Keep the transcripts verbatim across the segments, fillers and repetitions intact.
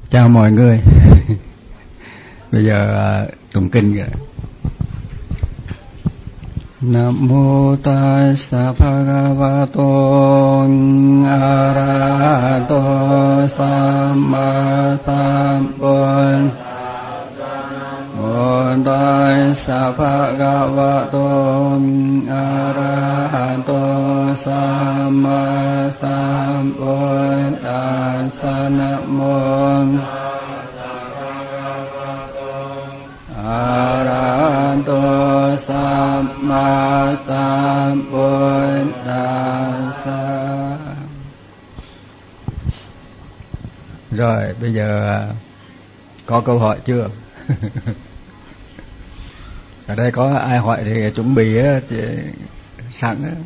Chào mọi người. Bây giờ tụng kinh kìa. Nam mô Tassa Bhagavato Arahato Samma Sambuddhassa. Mô Tassa Bhagavato Arahato Samma Sambuddhassa. Nam mô Arahato Samma Sambuddhassa. Rồi, bây giờ có câu hỏi chưa? Ở đây có ai hỏi thì chuẩn bị thì sẵn á.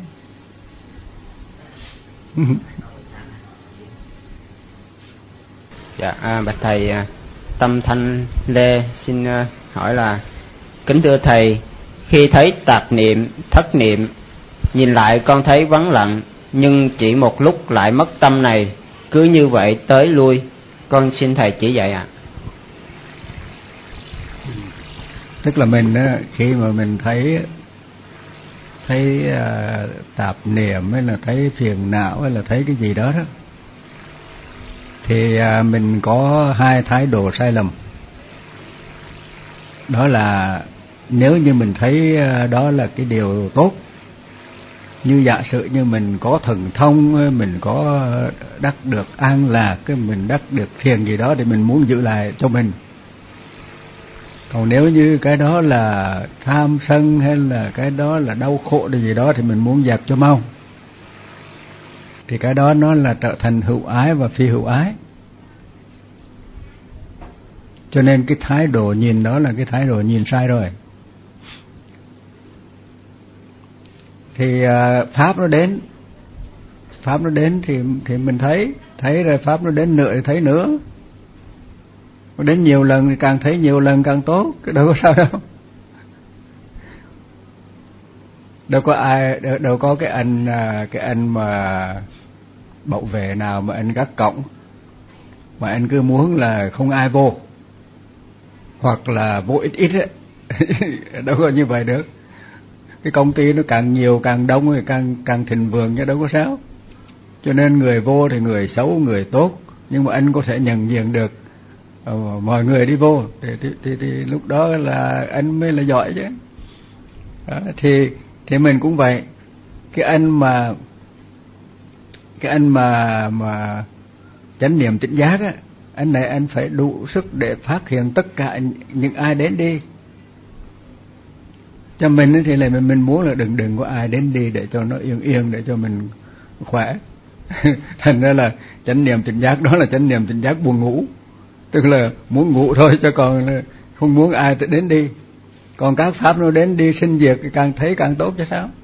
Dạ, à, bạch thầy, Tâm Thanh Lê xin hỏi là: kính thưa thầy, khi thấy tạp niệm, thất niệm, nhìn lại con thấy vắng lặng, nhưng chỉ một lúc lại mất tâm này, cứ như vậy tới lui, con xin thầy chỉ dạy ạ. À. Tức là mình á, khi mà mình thấy thấy uh, tạp niệm hay là thấy phiền não hay là thấy cái gì đó đó, thì uh, mình có hai thái độ sai lầm. Đó là nếu như mình thấy uh, đó là cái điều tốt, như giả sử như mình có thần thông, mình có đắc được an lạc, cái mình đắc được thiền gì đó thì mình muốn giữ lại cho mình. Còn nếu như cái đó là tham sân hay là cái đó là đau khổ hay gì đó thì mình muốn dẹp cho mau. Thì cái đó nó là trở thành hữu ái và phi hữu ái. Cho nên cái thái độ nhìn đó là cái thái độ nhìn sai rồi. Thì uh, pháp nó đến, pháp nó đến thì thì mình thấy, thấy rồi pháp nó đến nữa thì thấy nữa. Nó đến nhiều lần thì càng thấy nhiều lần càng tốt, đâu có sao đâu. Đâu có ai, đâu, đâu có cái anh cái anh mà bảo vệ nào mà anh gác cổng mà anh cứ muốn là không ai vô, hoặc là vô ít ít ấy. Đâu có như vậy được. Cái công ty nó càng nhiều càng đông thì càng càng thịnh vượng chứ đâu có sao. Cho nên người vô thì người xấu người tốt, nhưng mà anh có thể nhận diện được ờ, mọi người đi vô thì, thì, thì, thì lúc đó là anh mới là giỏi chứ. Đó, thì thì mình cũng vậy. Cái anh mà cái anh mà mà chánh niệm tỉnh giác á, anh này anh phải đủ sức để phát hiện tất cả những ai đến đi. Cho mình thì là mình, mình muốn là đừng đừng có ai đến đi để cho nó yên yên, để cho mình khỏe. Thành ra là chánh niệm tỉnh giác đó là chánh niệm tỉnh giác buồn ngủ, tức là muốn ngủ thôi chứ còn không muốn ai đến đi. Còn các pháp nó đến đi sinh diệt thì càng thấy càng tốt chứ sao.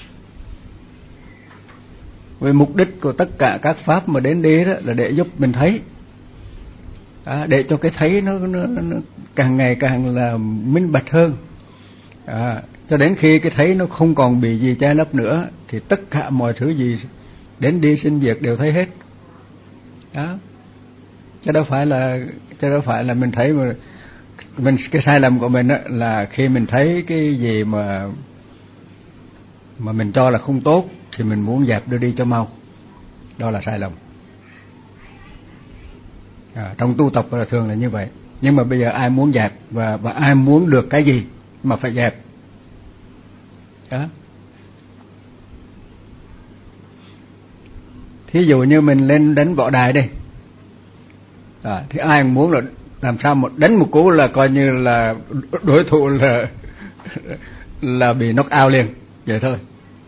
Vì mục đích của tất cả các pháp mà đến đi đó là để giúp mình thấy, à, để cho cái thấy nó, nó, nó càng ngày càng là minh bạch hơn. À, cho đến khi cái thấy nó không còn bị gì che lấp nữa thì tất cả mọi thứ gì đến đi sinh diệt đều thấy hết. Đó. Chứ đâu phải là chứ đâu phải là mình thấy mà mình, cái sai lầm của mình á là khi mình thấy cái gì mà mà mình cho là không tốt thì mình muốn dẹp đưa đi cho mau. Đó là sai lầm. À, trong tu tập là thường là như vậy. Nhưng mà bây giờ ai muốn dẹp và và ai muốn được cái gì mà phải dẹp. Đó. Thí dụ như mình lên đánh võ đài đi, à, thì ai cũng muốn là làm sao một đánh một cú là coi như là đối thủ là là bị knock out liền, vậy thôi.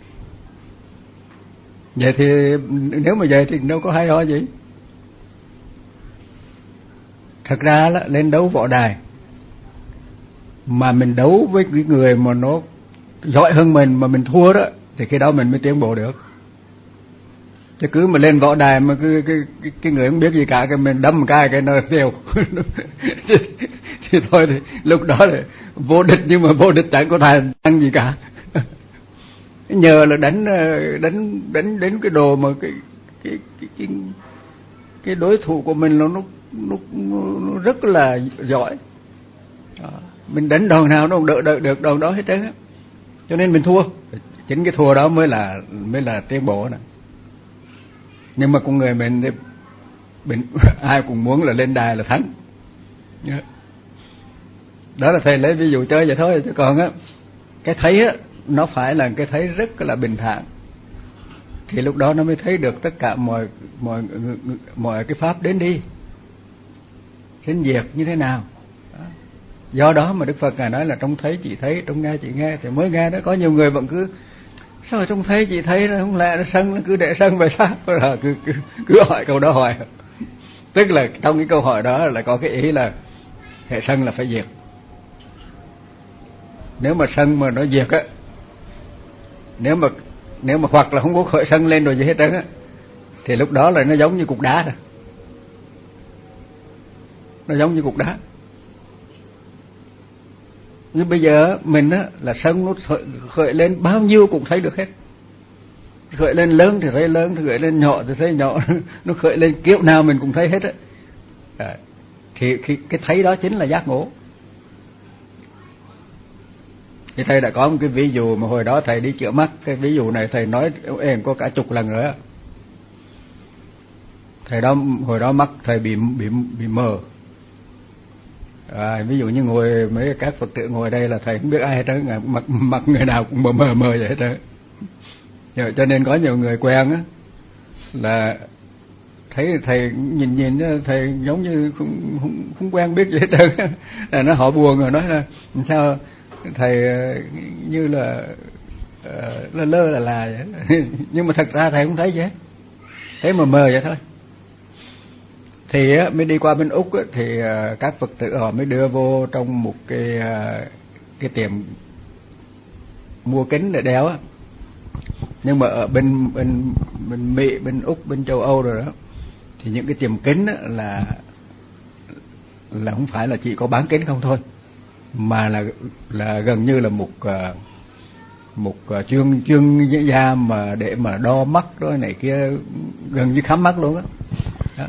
Vậy thì nếu mà vậy thì đâu có hay ho gì. Thật ra là lên đấu võ đài mà mình đấu với cái người mà nó giỏi hơn mình mà mình thua đó thì khi đó mình mới tiến bộ được. Chứ cứ mà lên võ đài mà cứ cái cái, cái người không biết gì cả, cái mình đâm một cái cái nó tiêu thì, thì thôi thì lúc đó là vô địch, nhưng mà vô địch chẳng có tài năng gì cả. Nhờ là đánh đánh đánh đến cái đồ mà cái cái cái, cái cái đối thủ của mình nó nó nó, nó rất là giỏi. Đó. Mình đánh đòn nào nó không đỡ đỡ được đòn đó hết trơn á, cho nên mình thua. Chính cái thua đó mới là mới là tiến bộ nè. Nhưng mà con người mình, mình ai cũng muốn là lên đài là thắng. Đó là thầy lấy ví dụ chơi vậy thôi, chứ còn á cái thấy á nó phải là cái thấy rất là bình thản, thì lúc đó nó mới thấy được tất cả mọi mọi mọi cái pháp đến đi sinh diệt như thế nào. Đó. Do đó mà Đức Phật ngài nói là trong thấy chỉ thấy, trong nghe chỉ nghe. Thì mới nghe đó có nhiều người vẫn cứ sao trong thấy chỉ thấy nó không lẽ nó sân, nó cứ để sân về sao, cứ, cứ cứ hỏi câu đó hỏi. Tức là trong cái câu hỏi đó là có cái ý là hệ sân là phải diệt. Nếu mà sân mà nó diệt á, nếu mà nếu mà hoặc là không có khởi sân lên rồi gì hết trơn á, thì lúc đó là nó giống như cục đá rồi. Nó giống như cục đá. Nhưng bây giờ mình á là sân nó khởi, khởi lên bao nhiêu cũng thấy được hết. Khởi lên lớn thì thấy lớn, khởi lên nhỏ thì thấy nhỏ, nó khởi lên kiểu nào mình cũng thấy hết á. À, thì cái, cái thấy đó chính là giác ngộ. Thì thầy đã có một cái ví dụ mà hồi đó thầy đi chữa mắt, cái ví dụ này thầy nói em có cả chục lần rồi á. Thầy đó hồi đó mắt thầy bị bị bị mờ. À, ví dụ như ngồi mấy các Phật tử ngồi đây là thầy không biết ai hết trơn, mặt mặt người nào cũng mờ mờ mờ vậy hết trơn. Cho nên có nhiều người quen á là thấy thầy nhìn nhìn thầy giống như không không, không quen biết gì hết trơn. Là nó họ buồn rồi nói là sao thầy như là uh, lơ lơ là là vậy. Nhưng mà thật ra thầy không thấy gì hết, thấy mờ mờ vậy thôi. Thì á, mới đi qua bên Úc á, thì uh, các Phật tử họ mới đưa vô trong một cái uh, cái tiệm mua kính để đeo á. Nhưng mà ở bên bên bên Mỹ, bên Úc, bên châu Âu rồi đó, thì những cái tiệm kính á, là là không phải là chỉ có bán kính không thôi, mà là là gần như là một uh, một uh, chuyên chuyên gia mà để mà đo mắt đó này kia, gần như khám mắt luôn á. Đó.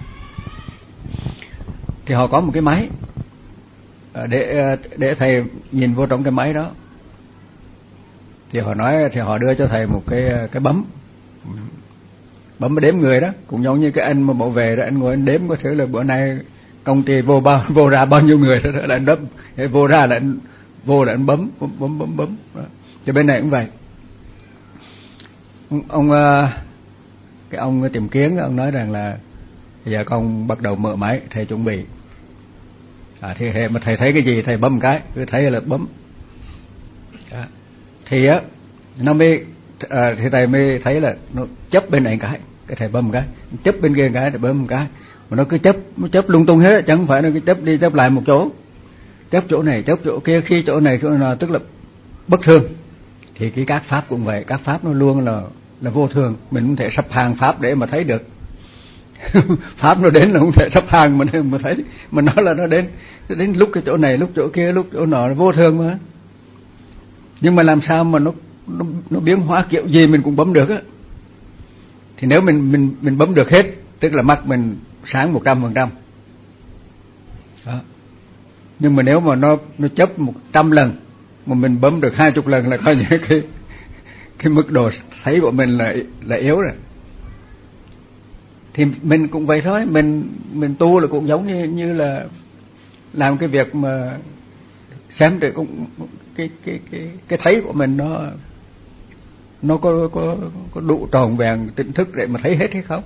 Thì họ có một cái máy để để thầy nhìn vô trong cái máy đó. Thì họ nói, thì họ đưa cho thầy một cái cái bấm bấm đếm người đó, cũng giống như cái anh mà bảo vệ đó, anh ngồi anh đếm có thể là bữa nay công ty vô bao vô ra bao nhiêu người đó, đó là anh đếm, vô ra là anh vô là anh bấm bấm bấm bấm bấm. Thì bên này cũng vậy. Ông, ông cái ông tìm kiến ông nói rằng là bây giờ con bắt đầu mở máy, thầy chuẩn bị. À, thì mà thầy thấy cái gì thầy bấm cái, cứ thấy là bấm. Đó. Thì á nó mới à, thì thầy mới thấy là nó chấp bên này cái, cái thầy bấm cái, chấp bên kia cái, thầy bấm cái, mà nó cứ chấp, nó chấp lung tung hết, chẳng phải nó cứ chấp đi chấp lại một chỗ, chấp chỗ này chấp chỗ kia, khi chỗ này chỗ nào, tức là bất thường. Thì cái các pháp cũng vậy, các pháp nó luôn là là vô thường, mình không thể sắp hàng pháp để mà thấy được. Pháp nó đến là không thể sắp hàng mà mà thấy, mà nó là nó đến đến lúc cái chỗ này, lúc chỗ kia, lúc chỗ nọ, nó vô thường mà. Nhưng mà làm sao mà nó nó, nó biến hóa kiểu gì mình cũng bấm được á. Thì nếu mình mình mình bấm được hết, tức là mắt mình sáng một trăm phần trăm. Nhưng mà nếu mà nó nó chấp một trăm lần mà mình bấm được hai chục lần là coi như cái cái mức độ thấy của mình là là yếu rồi. Thì mình cũng vậy thôi, mình mình tu là cũng giống như như là làm cái việc mà xem để cũng cái cái cái cái thấy của mình nó nó có có có đủ tròn vẹn tỉnh thức để mà thấy hết hay không.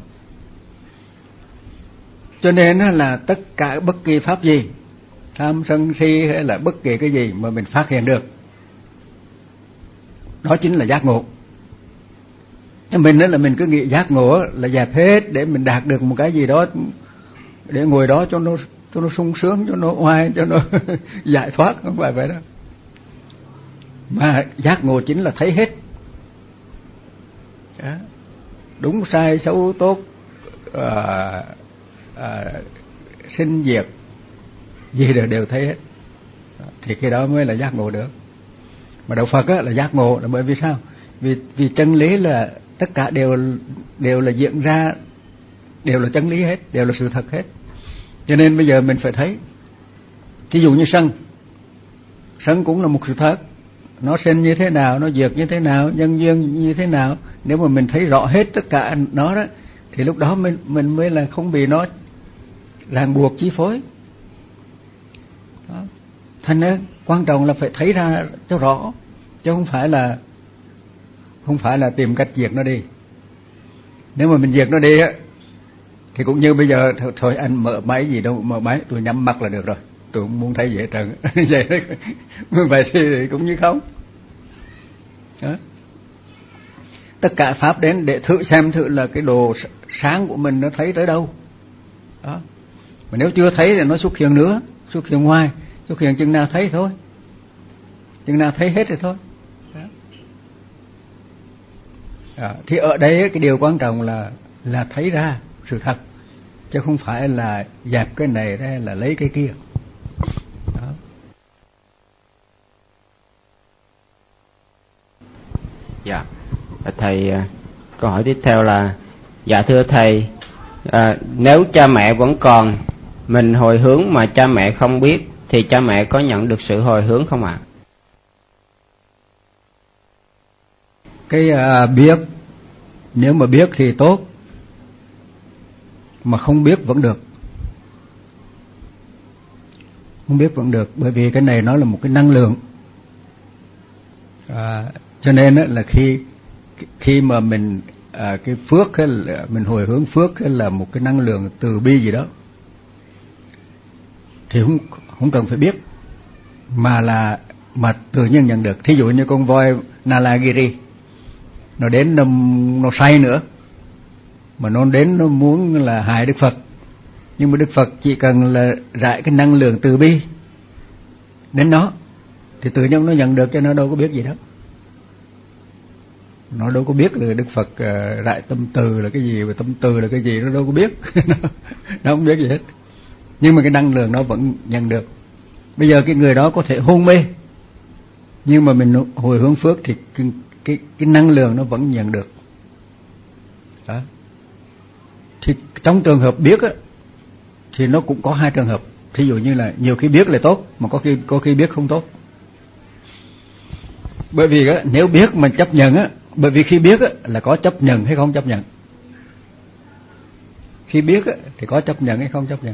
Cho nên là tất cả bất kỳ pháp gì, tham sân si hay là bất kỳ cái gì mà mình phát hiện được, đó chính là giác ngộ. Mình đó là mình cứ nghĩ giác ngộ là dẹp hết để mình đạt được một cái gì đó, để ngồi đó cho nó cho nó sung sướng, cho nó oai, cho nó giải thoát, không phải vậy đó. Mà giác ngộ chính là thấy hết. Đó. Đúng sai xấu tốt, à, à, sinh diệt gì đều đều thấy hết. Thì cái đó mới là giác ngộ được. Mà đạo Phật á, là giác ngộ là bởi vì sao? Vì vì chân lý là tất cả đều đều là diễn ra đều là chân lý hết, đều là sự thật hết. Cho nên bây giờ mình phải thấy, ví dụ như sân, sân cũng là một sự thật, nó sinh như thế nào, nó diệt như thế nào, nhân duyên như thế nào. Nếu mà mình thấy rõ hết tất cả nó đó, thì lúc đó mình mình mới là không bị nó ràng buộc chi phối. Đó. Thành ra quan trọng là phải thấy ra cho rõ, chứ không phải là không phải là tìm cách diệt nó đi. Nếu mà mình diệt nó đi á, thì cũng như bây giờ thôi, thôi anh mở máy gì đâu, mở máy tôi nhắm mắt là được rồi, tôi không muốn thấy gì hết trơn. Vậy đấy, vậy thì cũng như không. Đó. Tất cả pháp đến để thử xem thử là cái đồ sáng của mình nó thấy tới đâu. Đó. Mà nếu chưa thấy thì nó xuất hiện nữa, xuất hiện ngoài, xuất hiện chừng nào thấy thôi, chừng nào thấy hết thì thôi. Đó. Đó. Thì ở đây cái điều quan trọng là là thấy ra sự thật, chứ không phải là dẹp cái này ra là lấy cái kia. Đó. Dạ, thầy, câu hỏi tiếp theo là, dạ thưa thầy, à, nếu cha mẹ vẫn còn, mình hồi hướng mà cha mẹ không biết, thì cha mẹ có nhận được sự hồi hướng không ạ? À? Cái à, biết, nếu mà biết thì tốt, mà không biết vẫn được. Không biết vẫn được, bởi vì cái này nó là một cái năng lượng. À, cho nên là khi khi mà mình à, cái phước hay là mình hồi hướng phước hay là một cái năng lượng từ bi gì đó, thì không không cần phải biết, mà là mà tự nhiên nhận được. Thí dụ như con voi Nalagiri, nó đến nó, nó say nữa, mà nó đến nó muốn là hại Đức Phật, nhưng mà Đức Phật chỉ cần là rải cái năng lượng từ bi đến nó, thì tự nhiên nó nhận được, cho nó đâu có biết gì đâu. Nó đâu có biết là Đức Phật uh, rải tâm từ là cái gì, và tâm từ là cái gì, nó đâu có biết. Nó không biết gì hết, nhưng mà cái năng lượng nó vẫn nhận được. Bây giờ cái người đó có thể hôn mê, nhưng mà mình hồi hướng phước thì cái, cái, cái năng lượng nó vẫn nhận được. Đó. Thì trong trường hợp biết á, thì nó cũng có hai trường hợp. Thí dụ như là nhiều khi biết là tốt, mà có khi có khi biết không tốt. Bởi vì á, nếu biết mà chấp nhận á, bởi vì khi biết á, là có chấp nhận hay không chấp nhận. Khi biết á, thì có chấp nhận hay không chấp nhận.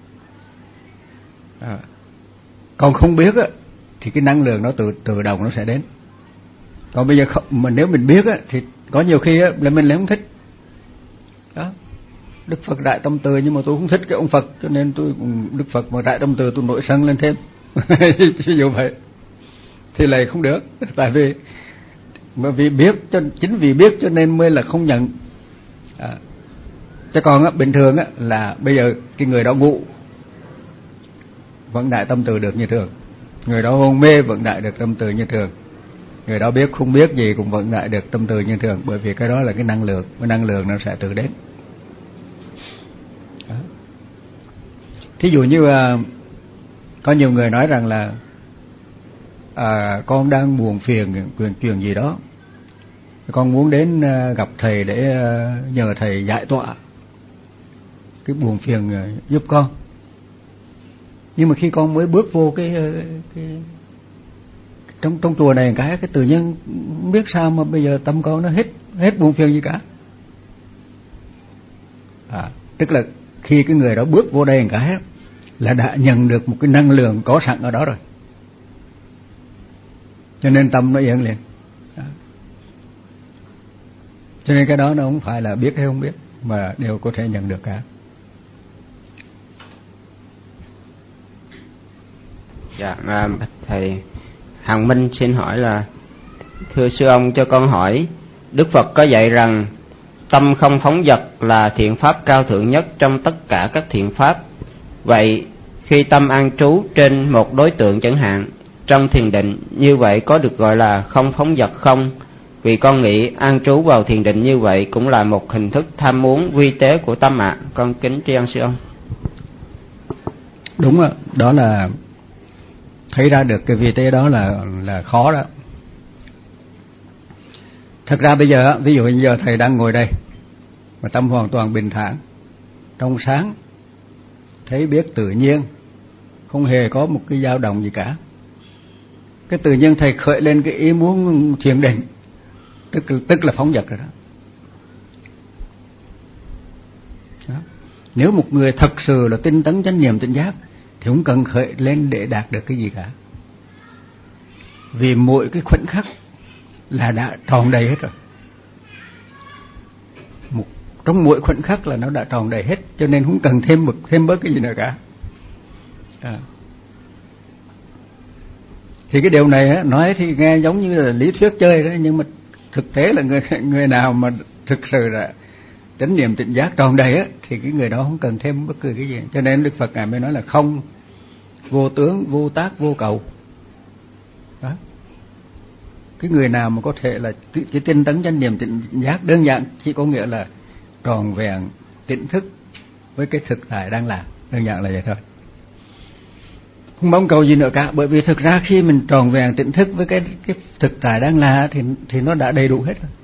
À. Còn không biết á, thì cái năng lượng nó tự tự động nó sẽ đến. Còn bây giờ không, mà nếu mình biết á, thì có nhiều khi á, là mình lại không thích. Đó. Đức Phật đại tâm từ, nhưng mà tôi không thích cái ông Phật, cho nên tôi Đức Phật mà đại tâm từ tôi nổi sân lên thêm. Ví dụ vậy thì lại không được, tại vì bởi vì biết, cho chính vì biết cho nên mới là không nhận. À. Chứ còn á, bình thường á, là bây giờ cái người đó ngủ vẫn đại tâm từ được như thường, người đó hôn mê vẫn đại được tâm từ như thường, người đó biết không biết gì cũng vẫn đại được tâm từ như thường, bởi vì cái đó là cái năng lượng, cái năng lượng nó sẽ tự đến. Đó. Thí dụ như à, có nhiều người nói rằng là à, con đang buồn phiền chuyện chuyện gì đó, con muốn đến à, gặp thầy để à, nhờ thầy giải tỏa cái buồn phiền à, giúp con. Nhưng mà khi con mới bước vô cái, cái trong trong chùa này cái cái tự nhiên không biết sao mà bây giờ tâm con nó hết hết buồn phiền gì cả. À, tức là khi cái người đó bước vô đây cái là đã nhận được một cái năng lượng có sẵn ở đó rồi, cho nên tâm nó yên liền. Đó. Cho nên cái đó nó không phải là biết hay không biết, mà đều có thể nhận được cả. Dạ, à, thầy Hằng Minh xin hỏi là, thưa sư ông cho con hỏi, Đức Phật có dạy rằng tâm không phóng dật là thiện pháp cao thượng nhất trong tất cả các thiện pháp. Vậy khi tâm an trú trên một đối tượng chẳng hạn, trong thiền định, như vậy có được gọi là không phóng dật không? Vì con nghĩ an trú vào thiền định như vậy cũng là một hình thức tham muốn vi tế của tâm ạ. À. Con kính tri ân sư ông. Đúng ạ, đó là thấy ra được cái vi tế đó là là khó đó. Thật ra bây giờ, ví dụ như giờ thầy đang ngồi đây mà tâm hoàn toàn bình thản, trong sáng, thấy biết tự nhiên, không hề có một cái dao động gì cả. Cái tự nhiên thầy khởi lên cái ý muốn thiền định, tức tức là phóng dật rồi đó. Đó. Nếu một người thật sự là tinh tấn chánh niệm tỉnh giác thì không cần khởi lên để đạt được cái gì cả, vì mỗi cái khoảnh khắc là đã tròn đầy hết rồi. Một, trong mỗi khoảnh khắc là nó đã tròn đầy hết, cho nên không cần thêm một thêm bớt cái gì nữa cả. À. Thì cái điều này á, nói thì nghe giống như là lý thuyết chơi đó, nhưng mà thực tế là người người nào mà thực sự là chánh niệm tỉnh giác tròn đầy á, thì cái người đó không cần thêm bất cứ cái gì. Cho nên Đức Phật ngài mới nói là không, vô tướng, vô tác, vô cầu. Đó. Cái người nào mà có thể là cái tinh tấn chánh niệm tỉnh giác đơn giản chỉ có nghĩa là tròn vẹn tỉnh thức với cái thực tại đang làm, đơn giản là vậy thôi, không mong cầu gì nữa cả. Bởi vì thực ra khi mình tròn vẹn tỉnh thức với cái cái thực tại đang là thì thì nó đã đầy đủ hết rồi.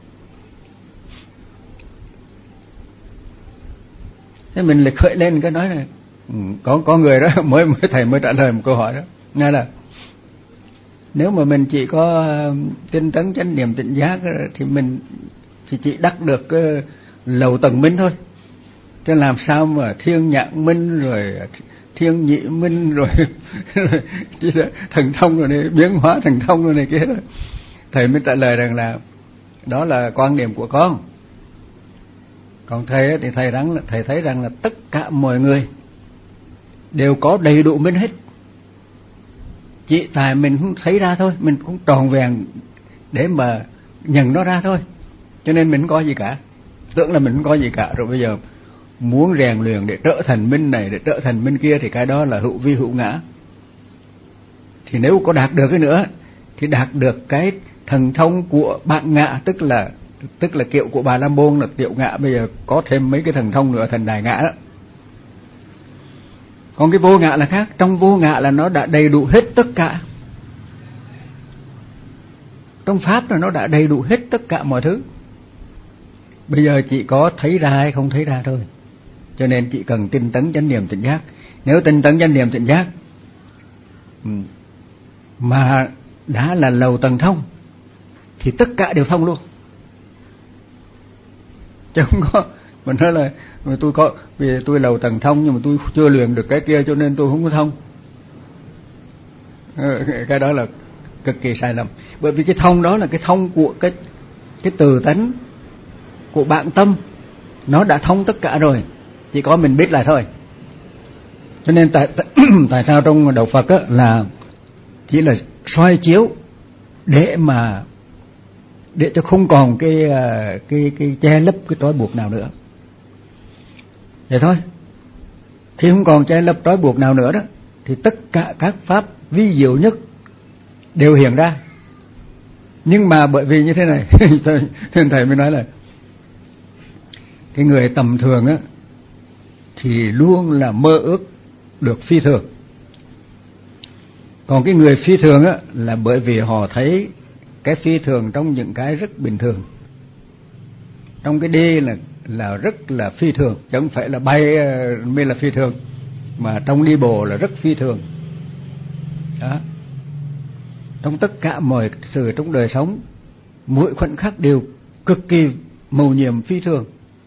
Thế mình lại khởi lên cái nói này, có có người đó mới mới thầy mới trả lời một câu hỏi đó, nghe là nếu mà mình chỉ có tinh tấn chánh niệm tỉnh giác thì mình thì chỉ đắc được cái lầu tầng minh thôi, chứ làm sao mà thiên nhãn minh rồi thiên nhị minh rồi, rồi thần thông rồi này, biến hóa thần thông rồi này kia đó. Thầy mới trả lời rằng là đó là quan điểm của con. Còn thầy thì thầy rằng thầy thấy rằng là tất cả mọi người đều có đầy đủ minh hết, chỉ tại mình không thấy ra thôi, mình cũng tròn vẹn để mà nhận nó ra thôi, cho nên mình không có gì cả, tưởng là mình không có gì cả. Rồi bây giờ muốn rèn luyện để trở thành minh này, để trở thành minh kia thì cái đó là hữu vi hữu ngã. Thì nếu có đạt được cái nữa thì đạt được cái thần thông của bạn ngã, tức là tức là kiệu của Bà La Môn là tiểu ngã, bây giờ có thêm mấy cái thần thông nữa thành đại ngã đó. Còn cái vô ngã là khác, trong vô ngã là nó đã đầy đủ hết tất cả. Trong pháp là nó đã đầy đủ hết tất cả mọi thứ. Bây giờ chỉ có thấy ra hay không thấy ra thôi. Cho nên chỉ cần tinh tấn chánh niệm tỉnh giác. Nếu tinh tấn chánh niệm tỉnh giác mà đã là lầu tầng thông thì tất cả đều thông luôn. Chứ không có mình nói là tôi có vì tôi lầu tầng thông nhưng mà tôi chưa luyện được cái kia cho nên tôi không có thông. Cái đó là cực kỳ sai lầm. Bởi vì cái thông đó là cái thông của cái cái từ tánh của bạn tâm, nó đã thông tất cả rồi, chỉ có mình biết là thôi. Cho nên tại tại sao trong đạo Phật á, là chỉ là soi chiếu để mà để cho không còn cái cái cái che lấp cái trói buộc nào nữa. Vậy thôi. Khi không còn che lấp trói buộc nào nữa đó thì tất cả các pháp vi diệu nhất đều hiện ra. Nhưng mà bởi vì như thế này nên thầy mới nói là cái người tầm thường á thì luôn là mơ ước được phi thường. Còn cái người phi thường á là bởi vì họ thấy cái phi thường trong những cái rất bình thường. Trong cái đi là là rất là phi thường, chứ không phải là bay mới là phi thường, mà trong đi bộ là rất phi thường. Đó. Trong tất cả mọi sự trong đời sống, mỗi khoảnh khắc đều cực kỳ mầu nhiệm phi thường.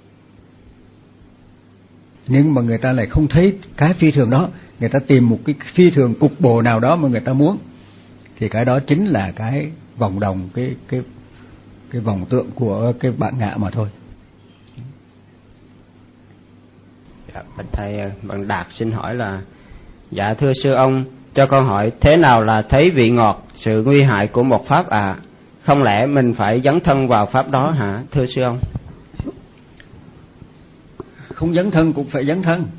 Nhưng mà người ta lại không thấy cái phi thường đó, người ta tìm một cái phi thường cục bộ nào đó mà người ta muốn, thì cái đó chính là cái vòng đồng, cái cái cái vòng tượng của cái bạn ngã mà thôi. Dạ, thầy bạn Đạt xin hỏi là dạ thưa sư ông, cho con hỏi thế nào là thấy vị ngọt, sự nguy hại của một pháp ạ? À? Không lẽ mình phải dấn thân vào pháp đó hả thưa sư ông? Không dấn thân cũng phải dấn thân,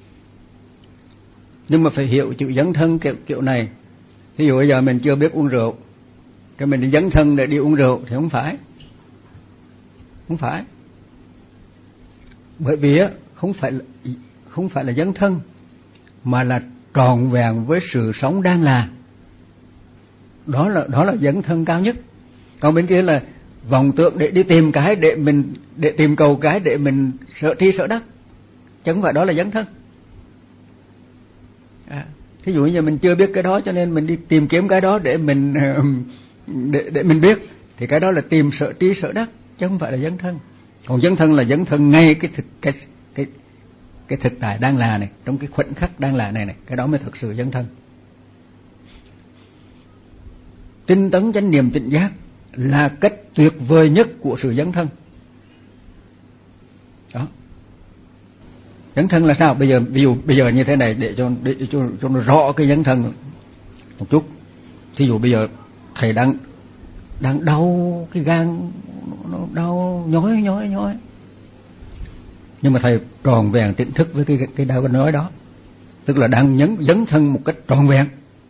nhưng mà phải hiểu chữ dấn thân kiểu, kiểu này. Ví dụ bây giờ mình chưa biết uống rượu, cái mình đi dấn thân để đi uống rượu thì không phải. Không phải. Bởi vì á không phải là, không phải là dấn thân, mà là tròn vẹn với sự sống đang là. Đó là đó là dấn thân cao nhất. Còn bên kia là vọng tưởng để đi tìm cái để mình để tìm cầu cái để mình sợ tri sợ đắc. chứ không phải đó là dấn thân. À, thí dụ như mình chưa biết cái đó cho nên mình đi tìm kiếm cái đó để mình để để mình biết, thì cái đó là tìm sở trí sở đắc, chứ không phải là dấn thân. Còn dấn thân là dấn thân ngay cái thực cái cái cái thực tại đang là này, trong cái khoảnh khắc đang là này này, cái đó mới thực sự dấn thân. Tinh tấn chánh niệm tỉnh giác là cách tuyệt vời nhất của sự dấn thân. Đó. Dấn thân là sao? Bây giờ ví dụ bây giờ như thế này để cho để cho, cho nó rõ cái dấn thân một chút. Thí dụ bây giờ thầy đang đang đau cái gan, nó đau nhói nhói nhói, nhưng mà thầy tròn vẹn tỉnh thức với cái cái đau nhói đó, tức là đang nhấn dấn thân một cách tròn vẹn.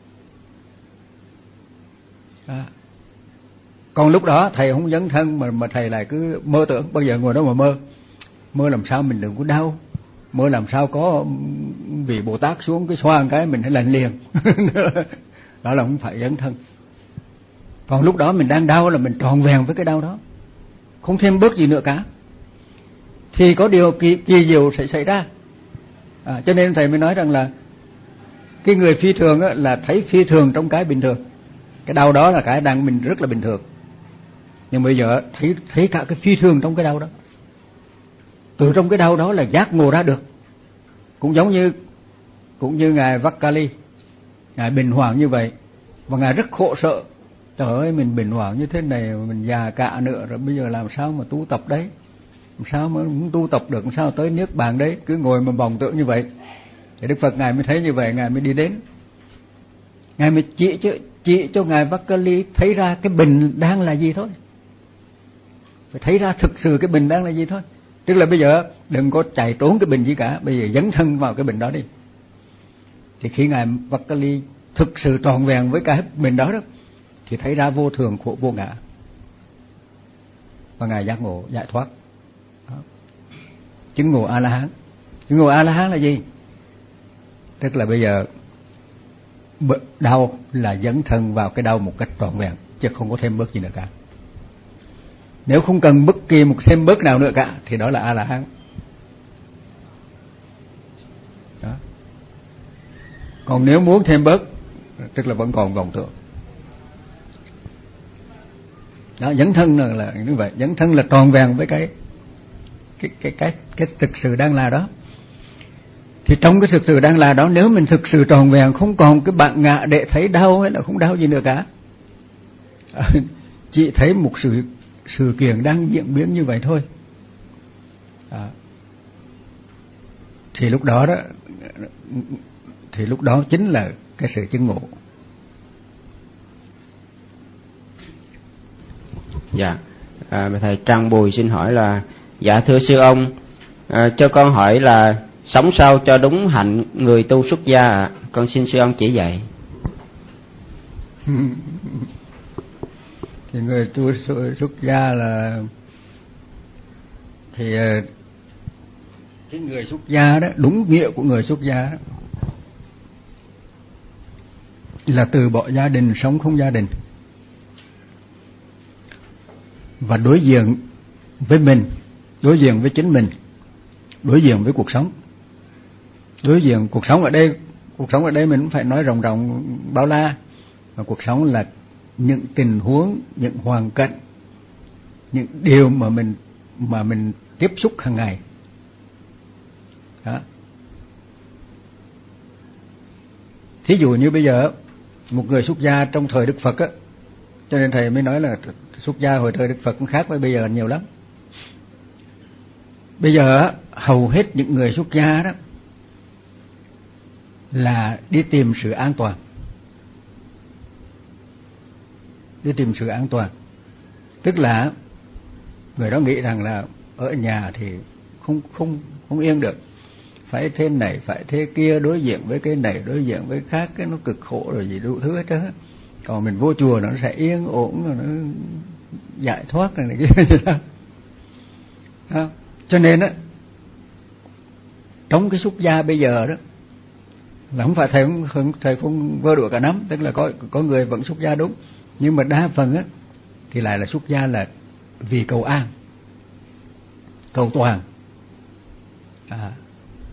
À. Còn lúc đó thầy không dấn thân mà mà thầy lại cứ mơ tưởng, bao giờ ngồi đó mà mơ mơ làm sao mình đừng có đau, mơ làm sao có vị Bồ Tát xuống cái xoang cái mình hãy lành liền. Đó là không phải dấn thân. Còn lúc đó mình đang đau là mình tròn vẹn với cái đau đó, không thêm bớt gì nữa cả, thì có điều kỳ, kỳ diệu sẽ xảy ra. À, cho nên thầy mới nói rằng là cái người phi thường á, là thấy phi thường trong cái bình thường. Cái đau đó là cái đang mình rất là bình thường, nhưng bây giờ thấy thấy cả cái phi thường trong cái đau đó. Từ trong cái đau đó là giác ngộ ra được. Cũng giống như cũng như ngài Vakali, ngài bình hoàng như vậy, và ngài rất khổ sợ. Trời ơi, mình bình hoàng như thế này, mình già cả nữa rồi, bây giờ làm sao mà tu tập đấy, làm sao mà muốn tu tập được, làm sao tới niết bàn đấy, cứ ngồi mà vọng tưởng như vậy. Thì Đức Phật ngài mới thấy như vậy, ngài mới đi đến, ngài mới chỉ cho chỉ cho ngài Vakali thấy ra cái bình đang là gì thôi, phải thấy ra thực sự cái bình đang là gì thôi. Tức là bây giờ đừng có chạy trốn cái bình gì cả, bây giờ dấn thân vào cái bình đó đi. Thì khi ngài Vakali thực sự tròn vẹn với cái bình đó đó, thì thấy ra vô thường khổ vô ngã, và ngài giác ngộ giải thoát. Đó. Chứng ngộ A La Hán. Chứng ngộ A La Hán là gì? Tức là bây giờ đau là dấn thân vào cái đau một cách trọn vẹn, chứ không có thêm bớt gì nữa cả. Nếu không cần bất kỳ một thêm bớt nào nữa cả thì đó là A La Hán. Đó. Còn nếu muốn thêm bớt, tức là vẫn còn vọng tưởng. Đó, dấn thân là, là như vậy, dấn thân là tròn vẹn với cái cái cái cái cái thực sự đang là đó. Thì trong cái thực sự đang là đó, nếu mình thực sự tròn vẹn, không còn cái bạn ngạ để thấy đau hay là không đau gì nữa cả, chỉ thấy một sự sự kiện đang diễn biến như vậy thôi. À, thì lúc đó đó thì lúc đó chính là cái sự chứng ngộ. Dạ, à, thầy Trang Bùi xin hỏi là, dạ thưa sư ông, à, cho con hỏi là sống sao cho đúng hạnh người tu xuất gia ạ? À? Con xin sư ông chỉ dạy. Thì người tu xuất gia là thì cái người xuất gia đó, đúng nghĩa của người xuất gia đó, là từ bỏ gia đình, sống không gia đình, và đối diện với mình, đối diện với chính mình, đối diện với cuộc sống. Đối diện cuộc sống ở đây, cuộc sống ở đây mình cũng phải nói rộng rộng bao la. Và cuộc sống là những tình huống, những hoàn cảnh, những điều mà mình mà mình tiếp xúc hàng ngày. Đó. Thí dụ như bây giờ một người xuất gia trong thời Đức Phật á, cho nên thầy mới nói là xuất gia hồi thời Đức Phật cũng khác với bây giờ nhiều lắm. Bây giờ hầu hết những người xuất gia đó là đi tìm sự an toàn, đi tìm sự an toàn. Tức là người đó nghĩ rằng là ở nhà thì không không không yên được, phải thế này phải thế kia, đối diện với cái này đối diện với khác, cái nó cực khổ rồi gì đủ thứ hết trơn. Còn mình vô chùa nó sẽ yên ổn, rồi nó giải thoát này, này kia đó. Đó. Cho nên á, trong cái xuất gia bây giờ đó là không phải thầy không thầy không vơ đũa cả nắm, tức là có có người vẫn xuất gia đúng, nhưng mà đa phần á thì lại là xuất gia là vì cầu an, cầu toàn. À,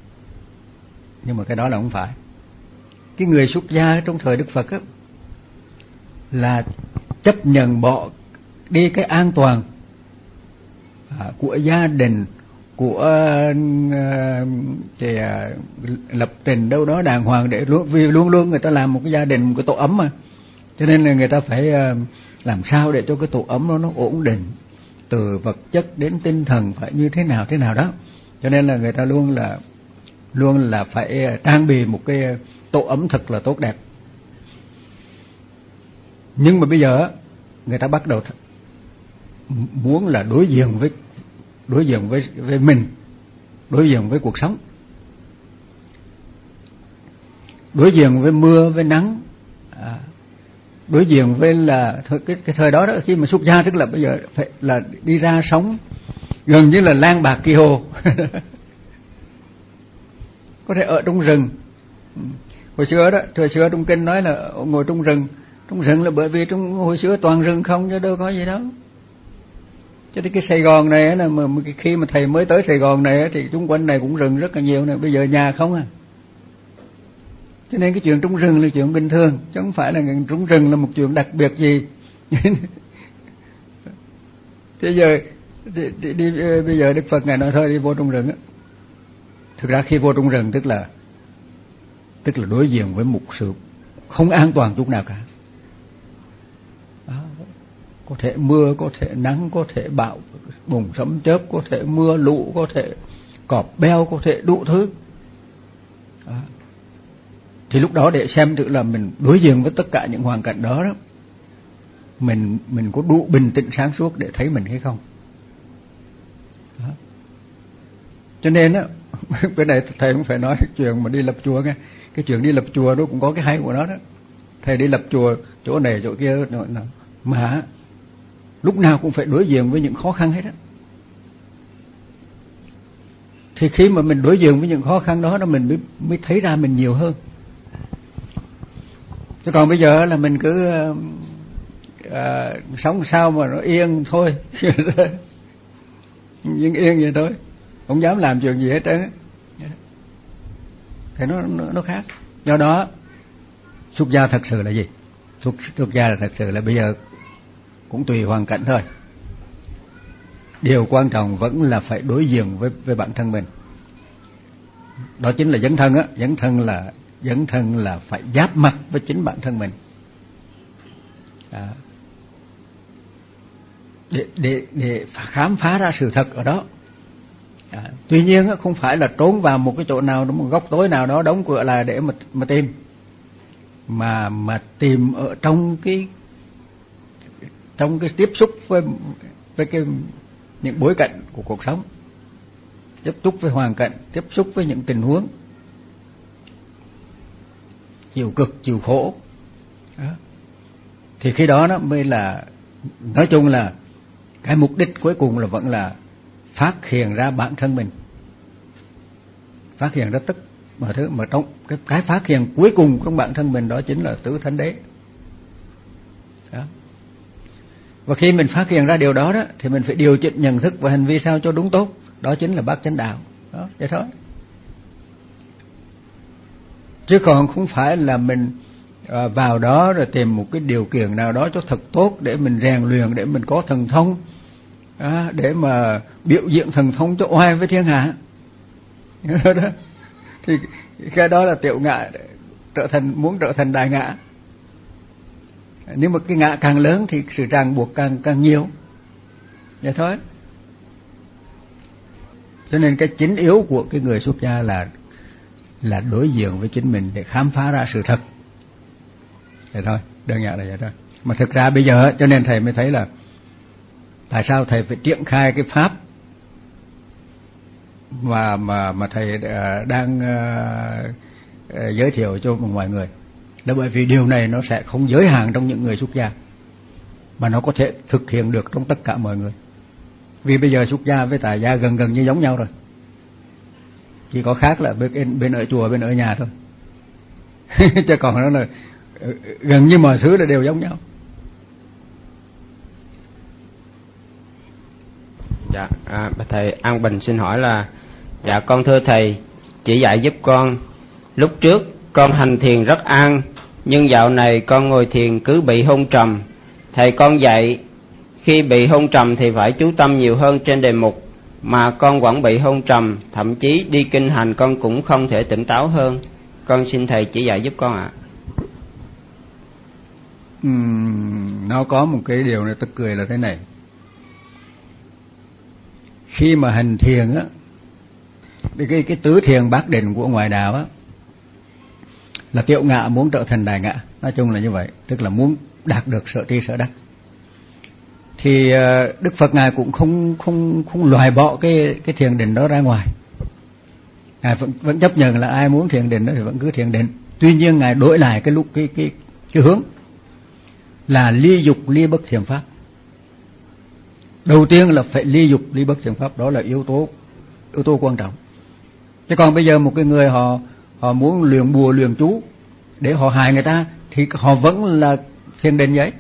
Nhưng mà cái đó là không phải. Cái người xuất gia trong thời Đức Phật á, là chấp nhận bỏ đi cái an toàn à, của gia đình, của uh, thì, uh, lập trình đâu đó đàng hoàng, để luôn, vì luôn luôn người ta làm một cái gia đình, một cái tổ ấm mà, cho nên là người ta phải uh, làm sao để cho cái tổ ấm đó nó ổn định, từ vật chất đến tinh thần phải như thế nào thế nào đó. Cho nên là người ta luôn là luôn là phải trang bị một cái tổ ấm thật là tốt đẹp. Nhưng mà bây giờ người ta bắt đầu muốn là đối diện với đối diện với với mình, đối diện với cuộc sống, đối diện với mưa với nắng, à, đối diện với là cái cái thời đó đó, khi mà xuất gia tức là bây giờ phải là đi ra sống gần như là lang bạc kỳ hồ. Có thể ở trong rừng. Hồi xưa đó, thời xưa trong kinh nói là ngồi trong rừng. Trong rừng là bởi vì trong hồi xưa toàn rừng không, chứ đâu có gì đâu. Cho nên cái Sài Gòn này là mà khi mà thầy mới tới Sài Gòn này thì xung quanh này cũng rừng rất là nhiều nè, bây giờ nhà không à. Cho nên cái chuyện trong rừng là chuyện bình thường, chứ không phải là trong rừng là một chuyện đặc biệt gì. Thế giờ đi, đi, đi, bây giờ Đức Phật ngài nói thôi đi vô trong rừng á. Thực ra khi vô trong rừng tức là tức là đối diện với một sự không an toàn chút nào cả. Đó. Có thể mưa, có thể nắng, có thể bão bùng sấm chớp, có thể mưa lũ, có thể cọp beo, có thể đủ thứ. Đó. Thì lúc đó để xem thử là mình đối diện với tất cả những hoàn cảnh đó, đó mình mình có đủ bình tĩnh sáng suốt để thấy mình hay không. Đó. Cho nên á, cái này thầy cũng phải nói chuyện mà đi lập chùa nghe. Cái chuyện đi lập chùa nó cũng có cái hay của nó đó. Thầy đi lập chùa chỗ này chỗ kia mà lúc nào cũng phải đối diện với những khó khăn hết á. Thì khi mà mình đối diện với những khó khăn đó, đó mình mới, mới thấy ra mình nhiều hơn. Chứ còn bây giờ là mình cứ à, sống sao mà nó yên thôi. Nhưng yên vậy thôi, không dám làm chuyện gì hết trơn á. Thì nó, nó nó khác. Do đó xuất gia thật sự là gì? Xuất, xuất gia là thật sự là bây giờ cũng tùy hoàn cảnh thôi. Điều quan trọng vẫn là phải đối diện với với bản thân mình. Đó chính là dấn thân á, dấn thân là dấn thân là phải giáp mặt với chính bản thân mình. À. Để để để khám phá ra sự thật ở đó. À, tuy nhiên không phải là trốn vào một cái chỗ nào, một góc tối nào đó đóng cửa lại để mà mà tìm, mà mà tìm ở trong cái trong cái tiếp xúc với với cái những bối cảnh của cuộc sống, tiếp xúc với hoàn cảnh, tiếp xúc với những tình huống chịu cực chịu khổ đó. Thì khi đó nó mới là, nói chung là cái mục đích cuối cùng là vẫn là phát hiện ra bản thân mình, phát hiện ra tất mọi thứ, mà trong cái, cái phát hiện cuối cùng trong bản thân mình đó chính là tứ thánh đế đó. Và khi mình phát hiện ra điều đó đó thì mình phải điều chỉnh nhận thức và hành vi sao cho đúng tốt, đó chính là bát chánh đạo đó, vậy thôi. Chứ còn không phải là mình à, vào đó rồi tìm một cái điều kiện nào đó cho thật tốt để mình rèn luyện, để mình có thần thông à, để mà biểu diễn thần thông cho oai với thiên hạ đó. Thì cái đó là tiểu ngã, trở thành muốn trở thành đại ngã. Nhưng mà cái ngã càng lớn thì sự ràng buộc càng càng nhiều, vậy thôi. Cho nên cái chính yếu của cái người xuất gia là là đối diện với chính mình để khám phá ra sự thật, vậy thôi, đơn giản là vậy thôi. Mà thực ra bây giờ cho nên thầy mới thấy là tại sao thầy phải triển khai cái pháp mà mà mà thầy đang uh, uh, giới thiệu cho mọi người, là bởi vì điều này nó sẽ không giới hạn trong những người xuất gia, mà nó có thể thực hiện được trong tất cả mọi người. Vì bây giờ xuất gia với tại gia gần gần như giống nhau rồi, chỉ có khác là bên bên ở chùa bên ở nhà thôi. Chứ còn nó là gần như mọi thứ là đều giống nhau. Dạ, à, thầy An Bình xin hỏi là, dạ con thưa thầy, chỉ dạy giúp con Lúc trước con hành thiền rất an, nhưng dạo này con ngồi thiền cứ bị hôn trầm. Thầy con dạy khi bị hôn trầm thì phải chú tâm nhiều hơn trên đề mục, mà con vẫn bị hôn trầm, thậm chí đi kinh hành con cũng không thể tỉnh táo hơn. Con xin thầy chỉ dạy giúp con ạ. Uhm, nó có một cái điều này tức cười là thế này. Khi mà hành thiền á, cái cái tứ thiền bát định của ngoại đạo á, là Tiểu Ngã muốn trở thành Đại Ngã, nói chung là như vậy, tức là muốn đạt được sở tri sở đắc. Thì Đức Phật ngài cũng không không không loại bỏ cái cái thiền định đó ra ngoài. Ngài vẫn, vẫn chấp nhận là ai muốn thiền định đó thì vẫn cứ thiền định. Tuy nhiên ngài đổi lại cái lúc cái cái cái hướng là ly dục ly bất thiền pháp. Đầu tiên là phải ly dục ly bất thiền pháp, đó là yếu tố yếu tố quan trọng. Chứ còn bây giờ một cái người họ họ muốn luyện bùa luyện chú để họ hại người ta thì họ vẫn là thiền định vậy.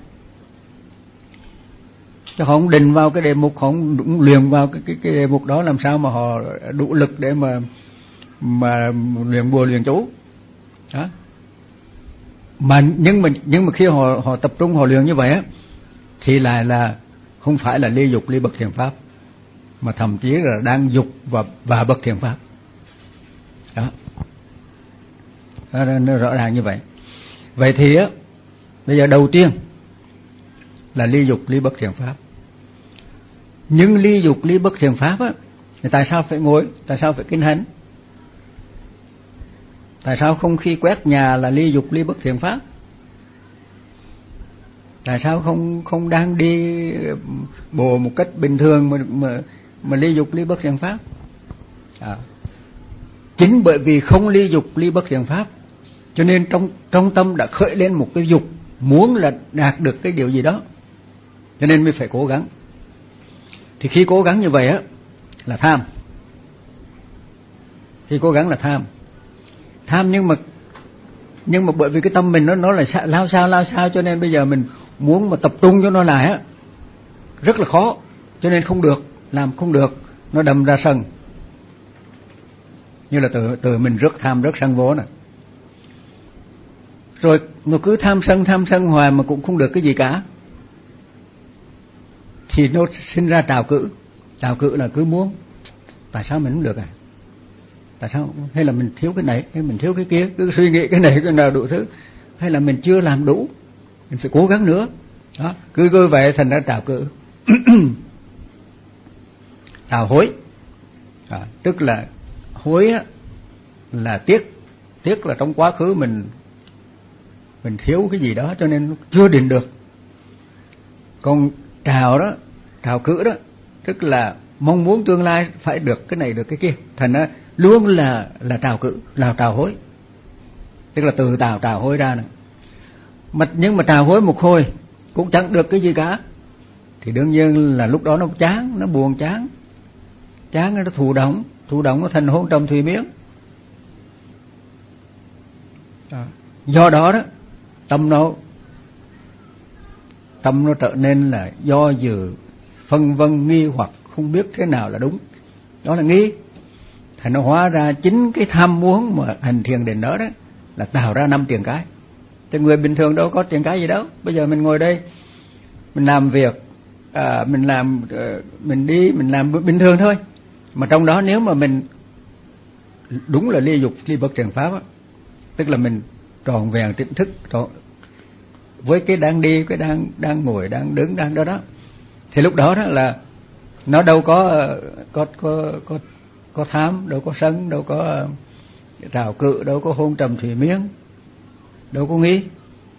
Chứ họ không định vào cái đề mục, họ không đúng luyện vào cái cái cái đề mục đó, làm sao mà họ đủ lực để mà mà luyện bùa luyện chú đó. Mà nhưng mà nhưng mà khi họ họ tập trung họ luyện như vậy á thì lại là không phải là ly dục ly bất thiền pháp, mà thậm chí là đang dục và và bất thiền pháp đó. Đó, nó rõ ràng như vậy. Vậy thì á, bây giờ đầu tiên là ly dục ly bất thiền pháp. Nhưng ly dục ly bất thiền pháp á, thì tại sao phải ngồi, tại sao phải kinh hành? Tại sao không khi quét nhà là ly dục ly bất thiền pháp? Tại sao không không đang đi bộ một cách bình thường mà mà, mà ly dục ly bất thiền pháp? À. Chính bởi vì không ly dục ly bất thiền pháp, cho nên trong trong tâm đã khởi lên một cái dục muốn là đạt được cái điều gì đó, cho nên mới phải cố gắng. Thì khi cố gắng như vậy á là tham. Khi cố gắng là tham. Tham nhưng mà nhưng mà bởi vì cái tâm mình nó nó là lao sao lao sao, cho nên bây giờ mình muốn mà tập trung cho nó lại á rất là khó, cho nên không được, làm không được, nó đâm ra sân. Như là từ từ mình rất tham rất sân vô nè. Rồi nó cứ tham sân tham sân hoài mà cũng không được cái gì cả, thì nó sinh ra trào cử. Trào cử là cứ muốn tại sao mình không được à? Tại sao? Hay là mình thiếu cái này, hay mình thiếu cái kia, cứ suy nghĩ cái này cái nào đủ thứ, hay là mình chưa làm đủ, mình phải cố gắng nữa. Đó, cứ cứ vậy thành ra trào cử. Trào hối. À, tức là hối á, là tiếc, tiếc là trong quá khứ mình mình thiếu cái gì đó cho nên chưa định được. Còn trào đó, trào cử đó, tức là mong muốn tương lai phải được cái này được cái kia, thành ra luôn là là trào cử, là trào hối, tức là từ trào trào hối ra này. Mà nhưng mà trào hối một hồi cũng chẳng được cái gì cả, thì đương nhiên là lúc đó nó chán, nó buồn chán, chán nó thụ động, thụ động nó thành hôn trầm thùy miếng. Do đó đó tâm nó tâm nó trở nên là do dự, phân vân, nghi hoặc, không biết thế nào là đúng, đó là nghi. Thành nó hóa ra chính cái tham muốn mà hành thiền định đó đó là tạo ra năm triền cái. Chứ người bình thường đâu có triền cái gì đâu. Bây giờ mình ngồi đây mình làm việc, à, mình làm mình đi mình làm bình thường thôi, mà trong đó nếu mà mình đúng là ly dục ly bất thiền pháp á, tức là mình tròn vẹn tỉnh thức tròn, với cái đang đi, cái đang đang ngồi, đang đứng, đang đó đó, thì lúc đó đó là nó đâu có có có có có tham, đâu có sân, đâu có trào cự, đâu có hôn trầm thủy miếng, đâu có nghi.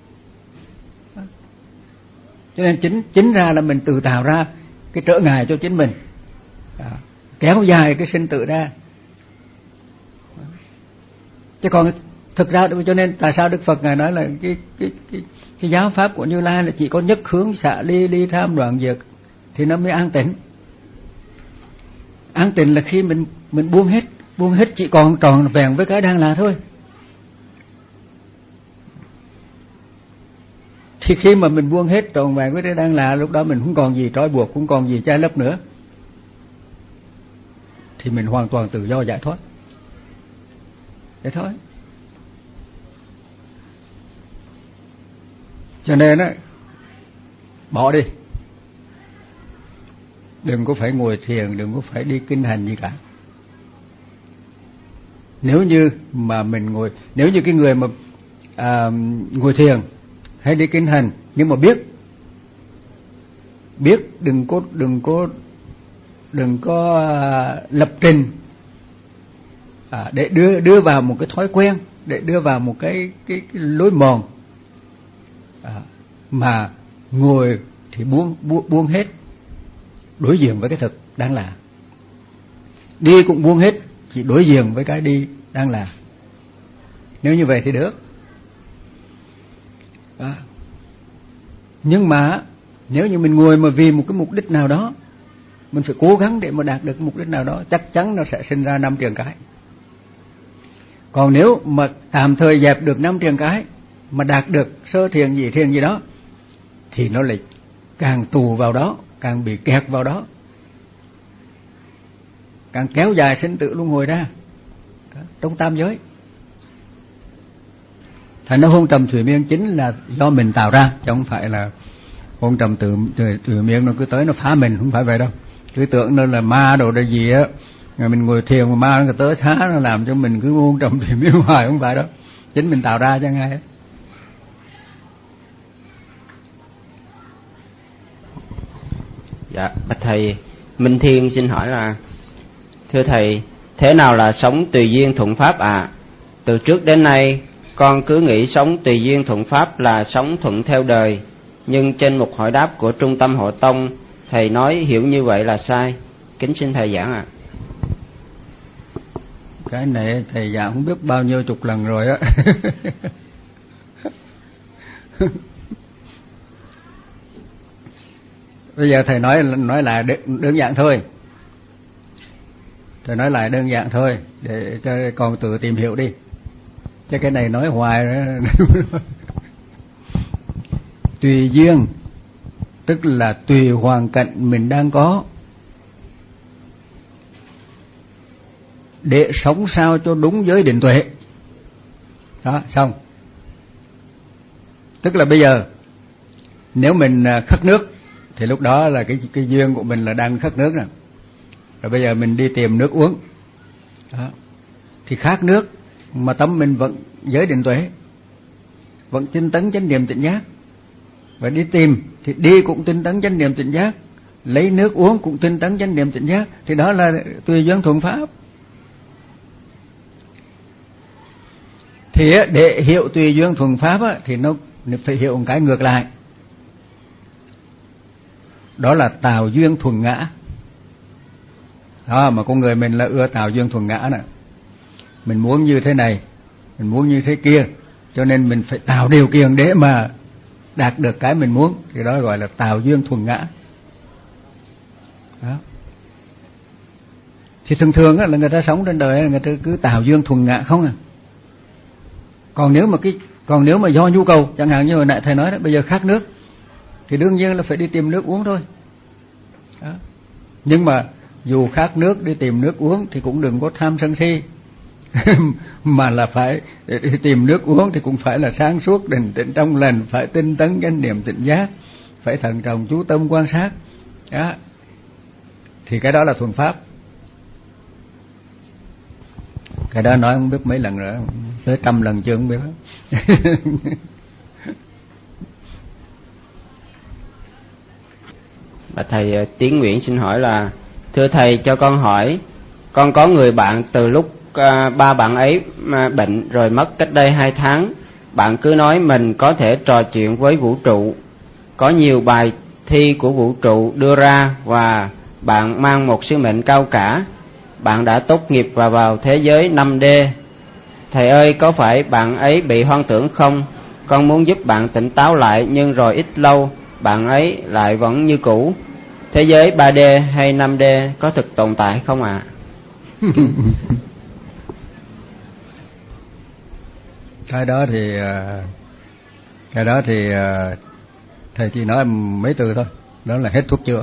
Cho nên chính chính ra là mình tự tạo ra cái trở ngại cho chính mình, à, kéo dài cái sinh tử ra. Chứ còn thực ra cho nên tại sao Đức Phật ngài nói là cái cái cái cái giáo pháp của Như Lai là chỉ có nhất hướng xả ly, ly tham đoạn diệt thì nó mới an tịnh. An tịnh là khi mình mình buông hết, buông hết chỉ còn tròn vẹn với cái đang là thôi. Thì khi mà mình buông hết tròn vẹn với cái đang là, lúc đó mình không còn gì trói buộc, không còn gì che lấp nữa, thì mình hoàn toàn tự do giải thoát. Thế thôi. Cho nên á, bỏ đi, đừng có phải ngồi thiền, đừng có phải đi kinh hành gì cả. Nếu như mà mình ngồi, nếu như cái người mà à, ngồi thiền hay đi kinh hành, nhưng mà biết biết đừng có đừng có đừng có à, lập trình à, để đưa đưa vào một cái thói quen, để đưa vào một cái cái, cái lối mòn à, mà ngồi thì buông, buông buông hết, đối diện với cái thực đang là, đi cũng buông hết, chỉ đối diện với cái đi đang là. Nếu như vậy thì được à. Nhưng mà nếu như mình ngồi mà vì một cái mục đích nào đó, mình phải cố gắng để mà đạt được mục đích nào đó, chắc chắn nó sẽ sinh ra năm triền cái. Còn nếu mà tạm thời dẹp được năm triền cái, mà đạt được sơ thiền gì thiền gì đó, thì nó lại càng tù vào đó, càng bị kẹt vào đó, càng kéo dài sinh tử luân hồi ra trong tam giới. Thành nó hôn trầm thủy miên chính là do mình tạo ra, chứ không phải là hôn trầm tự thủy miên nó cứ tới nó phá mình, không phải vậy đâu. Cứ tưởng nó là ma đồ là gì á, rồi mình ngồi thiền mà ma nó tới phá, nó làm cho mình cứ hôn trầm thủy miên hoài, không phải đâu, chính mình tạo ra cho ngay. Dạ, bạch thầy, Minh Thiên xin hỏi là: thưa thầy, thế nào là sống tùy duyên thuận pháp ạ? À? Từ trước đến nay con cứ nghĩ sống tùy duyên thuận pháp là sống thuận theo đời, nhưng trên một hỏi đáp của Trung tâm Hộ Tông, thầy nói hiểu như vậy là sai. Kính xin thầy giảng ạ. À. Cái này thầy giảng không biết bao nhiêu chục lần rồi á. Bây giờ thầy nói nói lại đơn giản thôi. Thầy nói lại đơn giản thôi để cho con tự tìm hiểu đi. Chứ cái này nói hoài nữa. Tùy duyên tức là tùy hoàn cảnh mình đang có, để sống sao cho đúng giới định tuệ. Đó, xong. Tức là bây giờ nếu mình khát nước thì lúc đó là cái cái duyên của mình là đang khát nước nè. Rồi bây giờ mình đi tìm nước uống. Đó. Thì khát nước mà tâm mình vẫn giới định tuệ, vẫn tinh tấn chánh niệm tỉnh giác. Và đi tìm thì đi cũng tinh tấn chánh niệm tỉnh giác, lấy nước uống cũng tinh tấn chánh niệm tỉnh giác, thì đó là tùy duyên thuận pháp. Thì để hiểu tùy duyên thuận pháp á, thì nó phải hiểu một cái ngược lại, đó là tạo duyên thuận ngã. Đó, mà con người mình là ưa tạo duyên thuận ngã nè, mình muốn như thế này, mình muốn như thế kia, cho nên mình phải tạo điều kiện để mà đạt được cái mình muốn, thì đó gọi là tạo duyên thuận ngã. Đó. Thì thường thường á, là người ta sống trên đời là người ta cứ tạo duyên thuận ngã không à. Còn nếu mà cái còn nếu mà do nhu cầu, chẳng hạn như hồi nãy thầy nói đó, bây giờ khát nước thì đương nhiên là phải đi tìm nước uống thôi. Đó. Nhưng mà dù khát nước đi tìm nước uống thì cũng đừng có tham sân si. Mà là phải đi tìm nước uống thì cũng phải là sáng suốt, định tĩnh trong lành, phải tinh tấn chánh niệm tỉnh giác, phải thận trọng chú tâm quan sát. Đó. Thì cái đó là thuận pháp. Cái đó nói không biết mấy lần nữa, tới trăm lần chưa không biết. Bà thầy Tiến Nguyễn xin hỏi là: thưa thầy, cho con hỏi, con có người bạn từ lúc à, ba bạn ấy mà bệnh rồi mất cách đây hai tháng. Bạn cứ nói mình có thể trò chuyện với vũ trụ, có nhiều bài thi của vũ trụ đưa ra, và bạn mang một sứ mệnh cao cả. Bạn đã tốt nghiệp và vào thế giới năm D. Thầy ơi, có phải bạn ấy bị hoang tưởng không? Con muốn giúp bạn tỉnh táo lại, nhưng rồi ít lâu bạn ấy lại vẫn như cũ. Thế giới ba D hay năm D có thực tồn tại không ạ? À? Cái đó thì cái đó thì thầy chỉ nói mấy từ thôi, đó là hết thuốc chữa.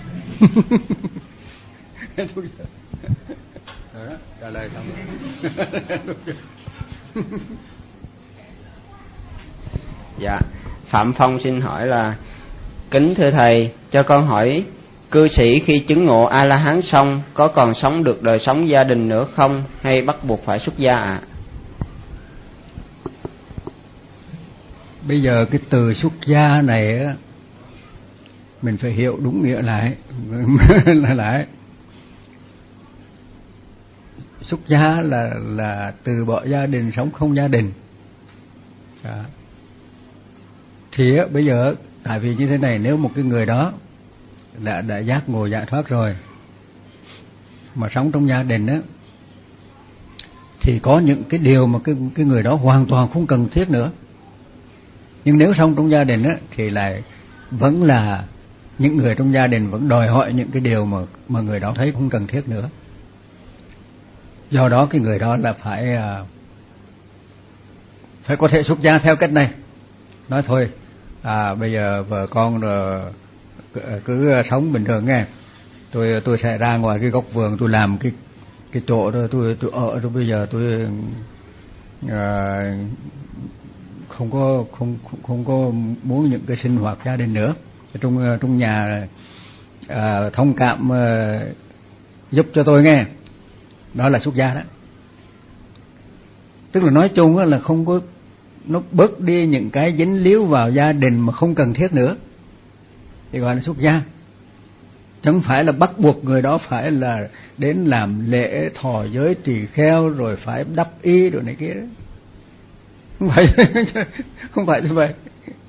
Hết thuốc chữa. Đó, trả lời xong. Dạ, Phạm Phong xin hỏi là: kính thưa thầy, cho con hỏi cư sĩ khi chứng ngộ A La Hán xong có còn sống được đời sống gia đình nữa không, hay bắt buộc phải xuất gia ạ? À? Bây giờ cái từ xuất gia này á, mình phải hiểu đúng nghĩa lại. là lại xuất gia là là từ bỏ gia đình, sống không gia đình. Đó. Thì á, bây giờ tại vì như thế này, nếu một cái người đó đã đã giác ngộ giải thoát rồi mà sống trong gia đình á, thì có những cái điều mà cái cái người đó hoàn toàn không cần thiết nữa. Nhưng nếu sống trong gia đình á, thì lại vẫn là những người trong gia đình vẫn đòi hỏi những cái điều mà mà người đó thấy không cần thiết nữa. Do đó cái người đó là phải phải có thể xuất gia theo cách này. Nói thôi, à bây giờ vợ con rồi cứ sống bình thường nghe. Tôi tôi sẽ ra ngoài cái góc vườn tôi làm cái cái chỗ đó tôi tôi ở rồi, bây giờ tôi à, không có không không không có muốn những cái sinh hoạt gia đình nữa. Trong trong nhà à, thông cảm à, giúp cho tôi nghe. Đó là xuất gia đó. Tức là nói chung là không có, nó bớt đi những cái dính líu vào gia đình mà không cần thiết nữa thì gọi là xuất gia. Chẳng phải là bắt buộc người đó phải là đến làm lễ thọ giới trì kheo rồi phải đắp y rồi này kia đó. Không phải không phải như vậy.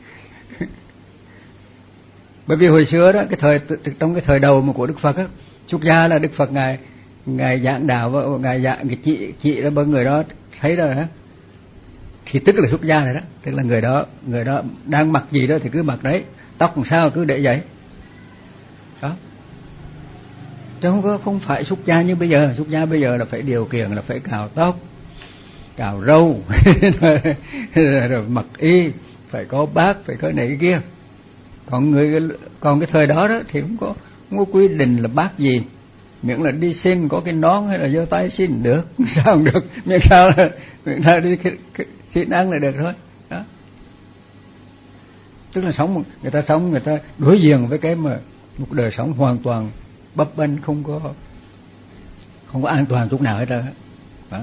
Bởi vì hồi xưa đó, cái thời trong cái thời đầu mà của Đức Phật á, xuất gia là Đức Phật ngài ngài giảng đạo và ngài giảng cái chị chị đó, bởi người đó thấy rồi đó, thì tức là xuất gia rồi đó. Tức là người đó người đó đang mặc gì đó thì cứ mặc đấy, tóc làm sao cứ để vậy đó, chứ không có không phải xuất gia như bây giờ. Xuất gia bây giờ là phải điều kiện là phải cạo tóc, cạo râu rồi, rồi mặc y, phải có bát, phải có này cái kia. Còn người còn cái thời đó đó thì không có không có quy định là bát gì, miễn là đi xin có cái nón hay là giơ tay xin được, sao không được, miễn sao là miễn sao đi xin ăn là được thôi đó. Tức là sống người ta sống người ta đối diện với cái mà một đời sống hoàn toàn bấp bênh, không có không có an toàn chút nào hết trơn đó.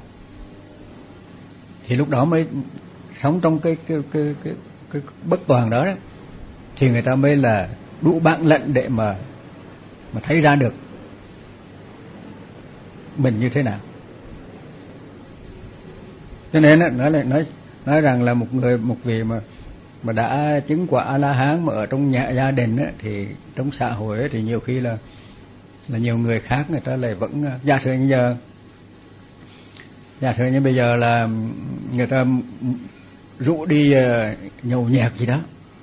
Thì lúc đó mới sống trong cái cái cái cái, cái bất toàn đó, đó thì người ta mới là đủ bản lĩnh để mà mà thấy ra được mình như thế nào. Cho nên nói là nói nói rằng là một người một vị mà mà đã chứng quả A La Hán mà ở trong nhà gia đình á, thì trong xã hội á, thì nhiều khi là là nhiều người khác người ta lại vẫn giả sử như giờ giả sử như bây giờ là người ta rủ đi nhậu nhẹt gì đó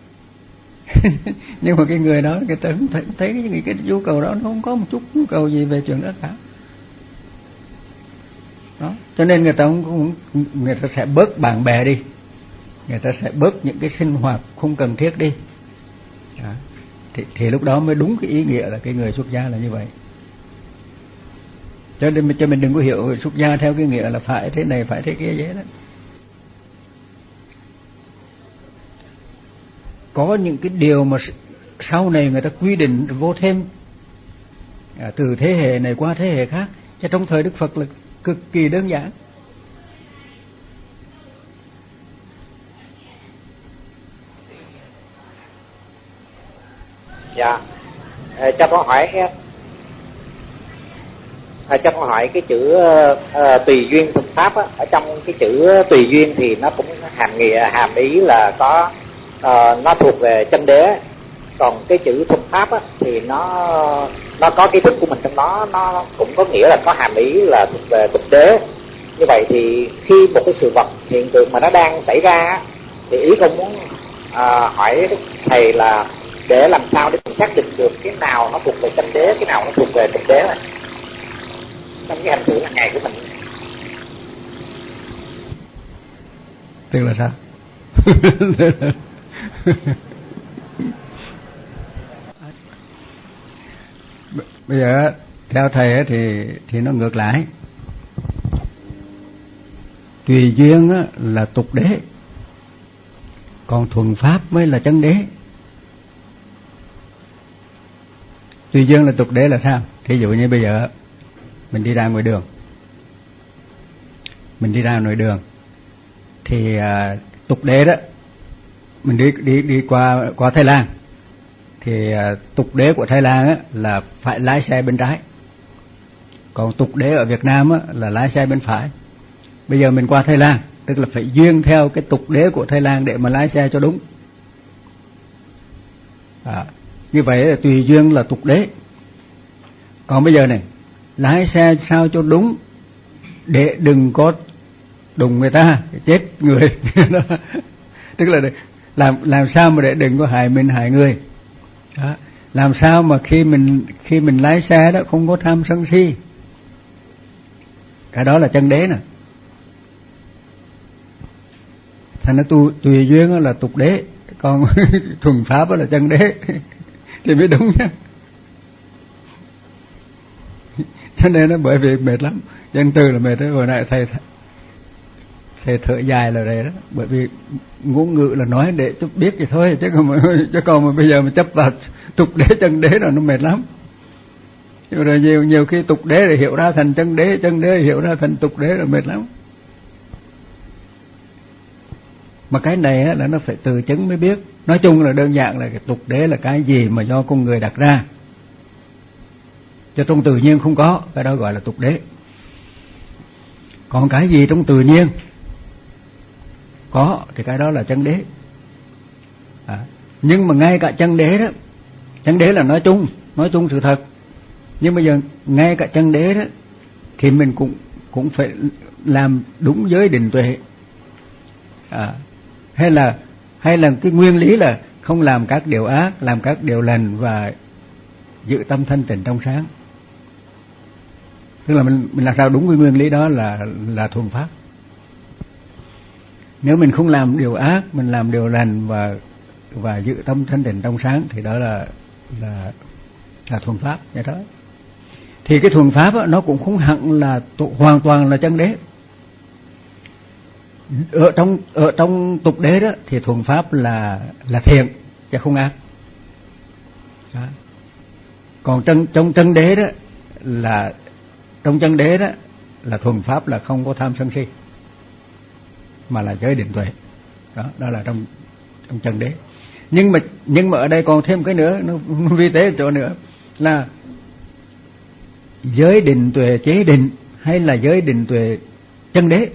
nhưng mà cái người đó người ta không thấy, thấy cái, cái nhu cầu đó nó không có một chút nhu cầu gì về chuyện đó cả đó. Cho nên người ta cũng người ta sẽ bớt bạn bè đi, người ta sẽ bớt những cái sinh hoạt không cần thiết đi đó. Thì, thì lúc đó mới đúng cái ý nghĩa là cái người xuất gia là như vậy. Cho nên cho mình đừng có hiểu xuất gia theo cái nghĩa là phải thế này phải thế kia vậy đó. Có những cái điều mà sau này người ta quy định vô thêm à, từ thế hệ này qua thế hệ khác, chứ trong thời Đức Phật là cực kỳ đơn giản. Dạ, à, cho con hỏi cái à, cho con hỏi cái chữ uh, tùy duyên thực pháp á, ở trong cái chữ tùy duyên thì nó cũng hàm nghĩa hàm ý là có uh, nó thuộc về chân đế, còn cái chữ thực pháp á thì nó nó có cái thức của mình trong đó, nó cũng có nghĩa là có hàm ý là thuộc về thực đế. Như vậy thì khi một cái sự vật hiện tượng mà nó đang xảy ra thì ý con muốn uh, hỏi thầy là để làm sao để mình xác định được cái nào nó thuộc về chân đế, cái nào nó thuộc về thực đế này trong cái hành xử hàng ngày của mình. Tức là sao? Bây giờ theo thầy thì thì nó ngược lại. Tùy duyên là tục đế, còn thuần pháp mới là chân đế. Tùy duyên là tục đế là sao? Thí dụ như bây giờ mình đi ra ngoài đường, mình đi ra ngoài đường thì à, tục đế đó, mình đi đi đi qua qua Thái Lan thì à, tục đế của Thái Lan á, là phải lái xe bên trái, còn tục đế ở Việt Nam á, là lái xe bên phải. Bây giờ mình qua Thái Lan tức là phải duyên theo cái tục đế của Thái Lan để mà lái xe cho đúng. À, như vậy là tùy duyên là tục đế. Còn bây giờ này, lái xe sao cho đúng để đừng có đụng người ta, chết người. Tức là làm làm sao mà để đừng có hại mình hại người. Đó. Làm sao mà khi mình khi mình lái xe đó không có tham sân si. Cái đó là chân đế nè. Thành nó tu tùy duyên là tục đế, còn thuần pháp là chân đế thì mới đúng nhá. Cho nên nó bởi vì mệt lắm, dân từ là mệt đấy. Hồi nãy thầy thầy thở dài là đây đó, bởi vì ngôn ngữ là nói để chút biết vậy thôi, chứ còn mà, chứ còn mà bây giờ mà chấp vào tục đế chân đế rồi nó mệt lắm. Nhưng rồi nhiều nhiều khi tục đế để hiểu ra thành chân đế, chân đế hiểu ra thành tục đế là mệt lắm. Mà cái này á, là nó phải từ chứng mới biết. Nói chung là đơn giản là cái tục đế là cái gì mà do con người đặt ra, cho trong tự nhiên không có, cái đó gọi là tục đế. Còn cái gì trong tự nhiên có thì cái đó là chân đế. À, nhưng mà ngay cả chân đế đó, chân đế là nói chung, nói chung sự thật. Nhưng bây giờ ngay cả chân đế đó thì mình cũng cũng phải làm đúng giới định tuệ. À, hay là hay là cái nguyên lý là không làm các điều ác, làm các điều lành và giữ tâm thanh tịnh trong sáng. Tức là mình mình làm sao đúng với nguyên lý đó là là thuần pháp. Nếu mình không làm điều ác, mình làm điều lành và và giữ tâm thanh tịnh trong sáng thì đó là là là thuần pháp vậy đó. Thì cái thuần pháp đó, nó cũng không hẳn là hoàn toàn là chân đế. Ở trong ở trong tục đế đó thì thuần pháp là là thiện chứ không ác. Đó. Còn trong trong chân đế đó là trong chân đế đó là thuần pháp là không có tham sân si, mà là giới định tuệ. Đó, đó là trong trong chân đế. Nhưng mà nhưng mà ở đây còn thêm cái nữa, nó vi tế chỗ nữa là giới định tuệ chế định hay là giới định tuệ chân đế.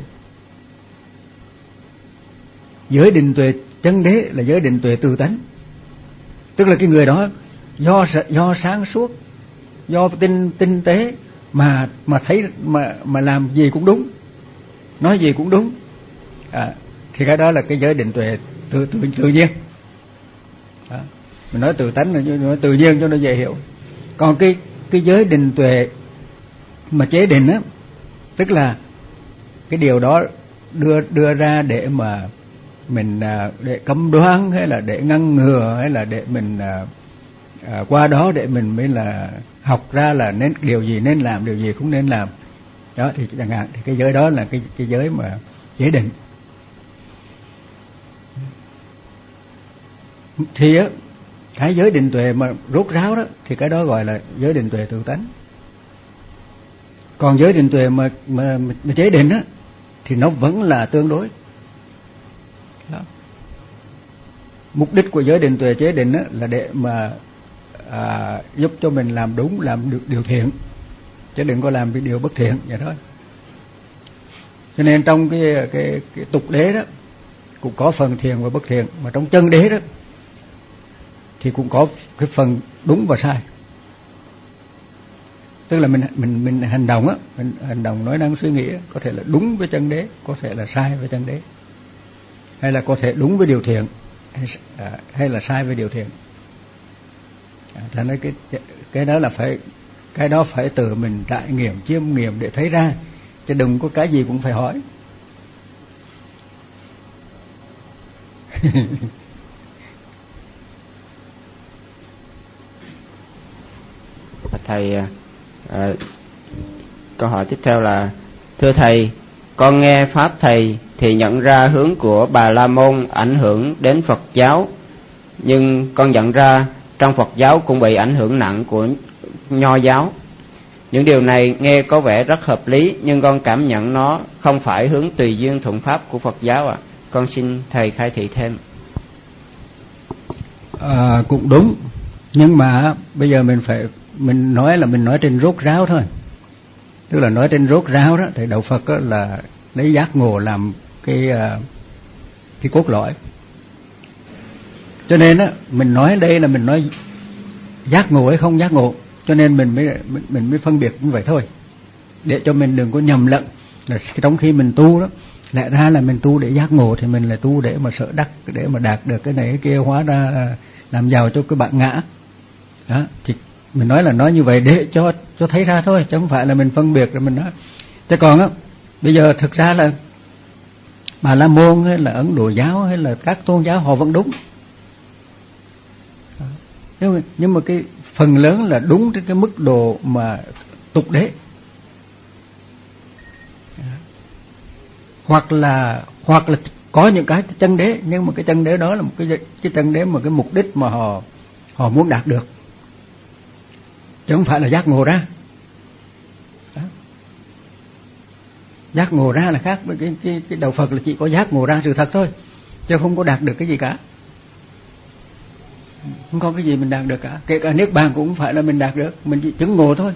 Giới định tuệ chân đế là giới định tuệ tự tánh, tức là cái người đó do do sáng suốt, do tinh tinh tế mà mà thấy mà mà làm gì cũng đúng, nói gì cũng đúng. À, thì cái đó là cái giới định tuệ tự tự, tự nhiên. Đó. Mình nói tự tánh là nói tự nhiên cho nó dễ hiểu. Còn cái cái giới định tuệ mà chế định á, tức là cái điều đó đưa đưa ra để mà mình để cấm đoán, hay là để ngăn ngừa, hay là để mình à, à, qua đó để mình mới là học ra là nên điều gì nên làm, điều gì không nên làm. Đó thì chẳng hạn thì cái giới đó là cái cái giới mà chế định. Thì á, cái giới định tuệ mà rốt ráo đó thì cái đó gọi là giới định tuệ tự tánh. Còn giới định tuệ mà mà, mà chế định á thì nó vẫn là tương đối. Đó. Mục đích của giới định tuệ chế định á là để mà à, giúp cho mình làm đúng, làm được điều thiện, chứ đừng có làm cái điều bất thiện vậy thôi. Cho nên trong cái cái cái tục đế đó cũng có phần thiện và bất thiện, mà trong chân đế đó thì cũng có cái phần đúng và sai. Tức là mình mình mình hành động á, mình hành động nói năng suy nghĩ á, có thể là đúng với chân đế, có thể là sai với chân đế, hay là có thể đúng với điều thiện, hay, à, hay là sai với điều thiện. À, thành ra cái cái đó là phải cái đó phải tự mình trải nghiệm, chiêm nghiệm để thấy ra, chứ đừng có cái gì cũng phải hỏi. Thầy, à, câu hỏi tiếp theo là: thưa thầy, con nghe pháp thầy thì thì nhận ra hướng của Bà La Môn ảnh hưởng đến Phật giáo, nhưng con nhận ra trong Phật giáo cũng bị ảnh hưởng nặng của Nho giáo. Những điều này nghe có vẻ rất hợp lý, nhưng con cảm nhận nó không phải hướng tùy duyên thuận pháp của Phật giáo ạ. À. Con xin thầy khai thị thêm. À, cũng đúng, nhưng mà bây giờ mình phải mình nói là mình nói trên rốt ráo thôi. Tức là nói trên rốt ráo đó thì đạo Phật đó là lấy giác ngộ làm cái cái cốt lõi. Cho nên á mình nói đây là mình nói giác ngộ hay không giác ngộ, cho nên mình mới mình, mình mới phân biệt như vậy thôi, để cho mình đừng có nhầm lẫn. Trong khi mình tu đó, lẽ ra là mình tu để giác ngộ thì mình là tu để mà sợ đắc, để mà đạt được cái này cái kia, hóa ra làm giàu cho cái bạn ngã đó. Thì mình nói là nói như vậy để cho cho thấy ra thôi, chứ không phải là mình phân biệt rồi mình nói. Chứ còn á bây giờ thực ra là Bà La Môn hay là Ấn Độ giáo hay là các tôn giáo họ vẫn đúng, nhưng mà, nhưng mà cái phần lớn là đúng trên cái mức độ mà tục đế, hoặc là hoặc là có những cái chân đế, nhưng mà cái chân đế đó là một cái cái chân đế mà cái mục đích mà họ họ muốn đạt được, chứ không phải là giác ngộ ra. Đó. Giác ngộ ra là khác với cái, cái cái đạo Phật là chỉ có giác ngộ ra sự thật thôi, chứ không có đạt được cái gì cả. Không có cái gì mình đạt được cả, kể cả niết bàn cũng không phải là mình đạt được, mình chỉ chứng ngộ thôi.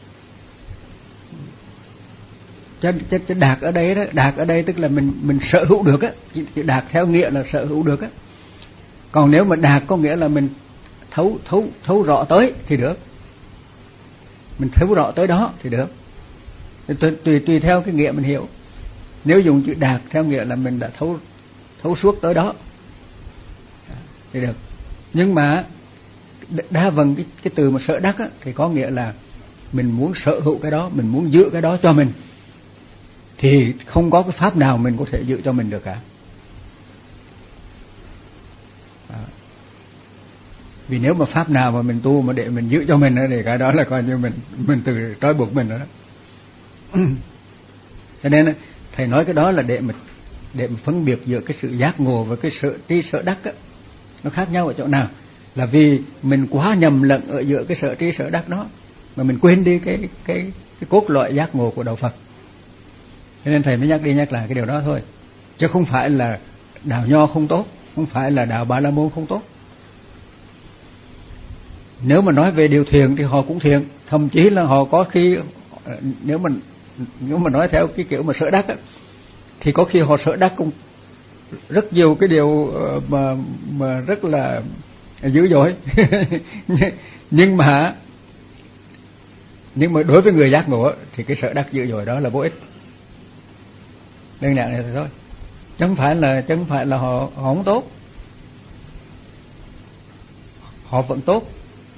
Chứ, chứ, chứ đạt ở đây đó, đạt ở đây tức là mình mình sở hữu được á, chỉ, chỉ đạt theo nghĩa là sở hữu được á. Còn nếu mà đạt có nghĩa là mình thấu thấu thấu rõ tới thì được, mình thấu rõ tới đó thì được. Tùy tùy tùy theo cái nghĩa mình hiểu. Nếu dùng chữ đạt theo nghĩa là mình đã thấu thấu suốt tới đó thì được. Nhưng mà đa phần cái, cái từ mà sở đắc á, thì có nghĩa là mình muốn sở hữu cái đó, mình muốn giữ cái đó cho mình, thì không có cái pháp nào mình có thể giữ cho mình được cả. Đó. Vì nếu mà pháp nào mà mình tu mà để mình giữ cho mình đó, thì cái đó là coi như mình mình tự trói buộc mình đó. Cho nên thầy nói cái đó là để mà để mà phân biệt giữa cái sự giác ngộ và cái sự tri sở đắc á, nó khác nhau ở chỗ nào? Là vì mình quá nhầm lẫn ở giữa cái sở tri sở đắc đó, mà mình quên đi cái cái cái cốt lõi giác ngộ của đạo Phật. Cho nên thầy mới nhắc đi nhắc lại cái điều đó thôi, chứ không phải là đạo Nho không tốt, không phải là đạo Bà La Môn không tốt. Nếu mà nói về điều thiện thì họ cũng thiện, thậm chí là họ có khi, nếu mà nếu mà nói theo cái kiểu mà sở đắc á, thì có khi họ sở đắc cũng rất nhiều cái điều mà mà rất là dữ dội. nhưng mà nhưng mà đối với người giác ngộ thì cái sở đắc dữ dội đó là vô ích. Đơn giản này thôi, chứ không phải là chứ không phải là họ họ không tốt, họ vẫn tốt.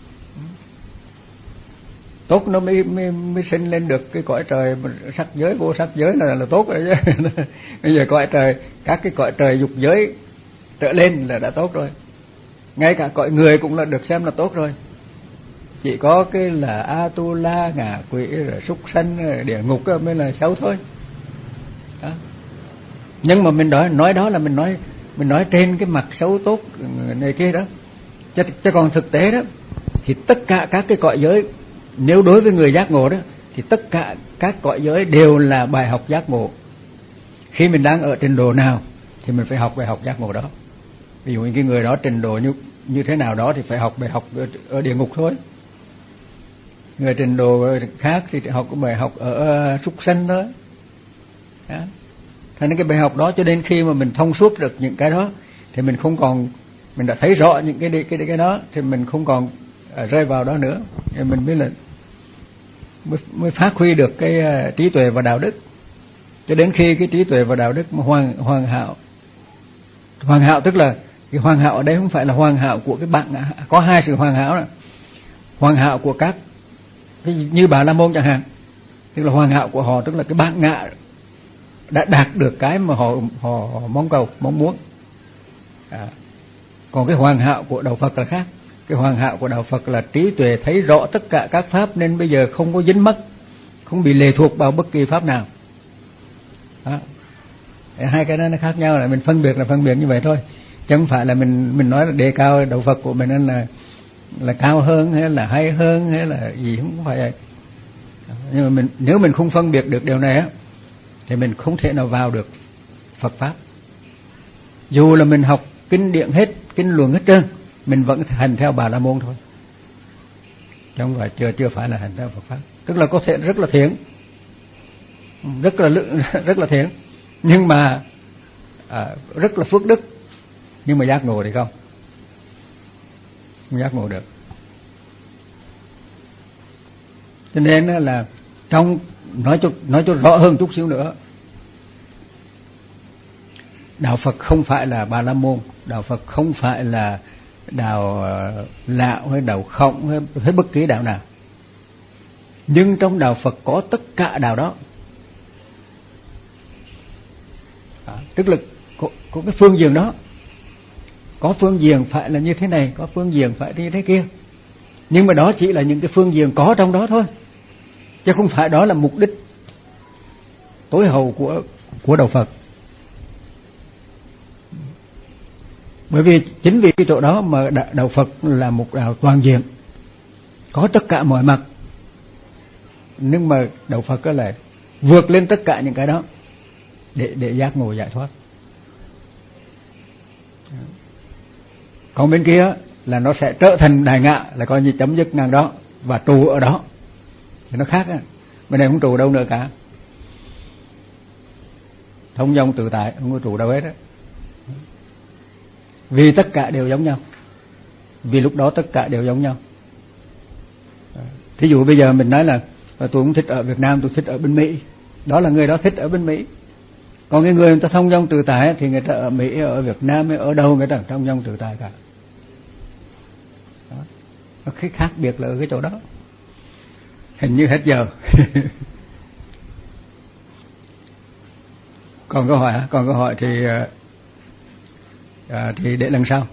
Tốt nó mới, mới mới sinh lên được cái cõi trời sắc giới, vô sắc giới là là tốt rồi chứ. Bây giờ cõi trời, các cái cõi trời dục giới trở lên là đã tốt rồi. Ngay cả cõi người cũng là được xem là tốt rồi. Chỉ có cái là Atula, ngạ quỷ, rồi súc sanh, rồi địa ngục mới là xấu thôi. Đó. Nhưng mà mình nói nói đó là mình nói mình nói trên cái mặt xấu tốt này kia đó. Chứ, chứ còn thực tế đó thì tất cả các cái cõi giới, nếu đối với người giác ngộ đó thì tất cả các cõi giới đều là bài học giác ngộ. Khi mình đang ở trình độ nào thì mình phải học bài học giác ngộ đó. Ví dụ như cái người đó trình độ như như thế nào đó thì phải học bài học ở, ở địa ngục thôi. Người trình độ khác thì học bài học ở uh, súc sanh thôi. Đó. Thế nên cái bài học đó, cho đến khi mà mình thông suốt được những cái đó thì mình không còn, mình đã thấy rõ những cái cái cái đó thì mình không còn uh, rơi vào đó nữa. Thì mình mới là mới, mới phát huy được cái uh, trí tuệ và đạo đức. Cho đến khi cái trí tuệ và đạo đức mà hoàn hoàn hảo. Hoàn hảo tức là cái hoàn hảo ở đây không phải là hoàn hảo của cái bạn, có hai sự hoàn hảo đó. Hoàn hảo của các cái như Bà La Môn chẳng hạn, tức là hoàn hảo của họ tức là cái bạn ngạ đã đạt được cái mà họ họ, họ mong cầu, mong muốn. À. Còn cái hoàn hảo của đạo Phật là khác. Cái hoàn hảo của đạo Phật là trí tuệ thấy rõ tất cả các pháp, nên bây giờ không có dính mắc, không bị lệ thuộc vào bất kỳ pháp nào. Đó. Hai cái đó nó khác nhau, là mình phân biệt là phân biệt như vậy thôi, chứ không phải là mình mình nói là đề cao đạo Phật của mình là là cao hơn hay là hay hơn hay là gì, không phải vậy. Nhưng mà mình nếu mình không phân biệt được điều này á thì mình không thể nào vào được Phật pháp. Dù là mình học kinh điển hết, kinh luận hết trơn, mình vẫn hành theo Bà La Môn thôi, chứ không phải chưa chưa phải là hành theo Phật pháp. Tức là có thể rất là thiện, rất là rất là thiện, nhưng mà à, rất là phước đức, nhưng mà giác ngộ thì không, không giác ngộ được. Cho nên là trong nói cho nói cho rõ hơn chút xíu nữa, đạo Phật không phải là Bà La Môn, đạo Phật không phải là đạo Lão hay đạo Khổng hay, hay bất kỳ đạo nào, nhưng trong đạo Phật có tất cả đạo đó. À, tức là có, có cái phương diện đó, có phương diện phải là như thế này, có phương diện phải như thế kia, nhưng mà đó chỉ là những cái phương diện có trong đó thôi, chứ không phải đó là mục đích tối hậu của của đạo Phật. Bởi vì chính vì cái chỗ đó mà đạo Phật là một đạo toàn diện, có tất cả mọi mặt, nhưng mà đạo Phật có là vượt lên tất cả những cái đó để để giác ngộ giải thoát. Còn bên kia là nó sẽ trở thành đại ngã, là coi như chấm dứt ngang đó và trụ ở đó, thì nó khác á. Bên này không trụ đâu nữa cả, thông dong tự tại, không có trụ đâu hết á. Vì tất cả đều giống nhau, vì lúc đó tất cả đều giống nhau. Thí dụ bây giờ mình nói là tôi không thích ở Việt Nam, tôi thích ở bên Mỹ, đó là người đó thích ở bên Mỹ. Còn cái người người ta thông dong tự tại thì người ta ở Mỹ, ở Việt Nam, ở đâu người ta thông dong tự tại cả. Đó. Cái khác biệt là ở cái chỗ đó. Hình như hết giờ. Còn câu hỏi hả? Còn câu hỏi thì à, thì để lần sau.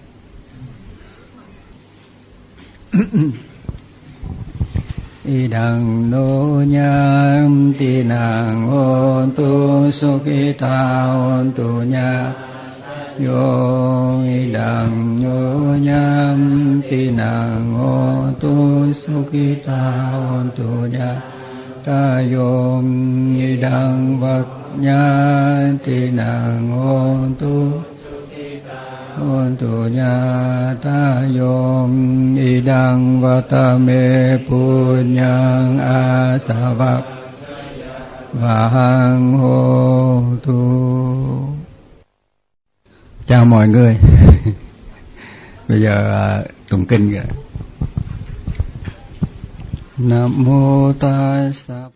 Idang no nyam tinang ontu sukita ontu nya yo idang no nyam tinang ontu sukita ontu nya ta yom idang vat nya tinang ontu Ontu nyata yom idang vatame punyang asavak vahang hotu. Chào mọi người. Bây giờ tụng kinh kìa. Nam mô Tassa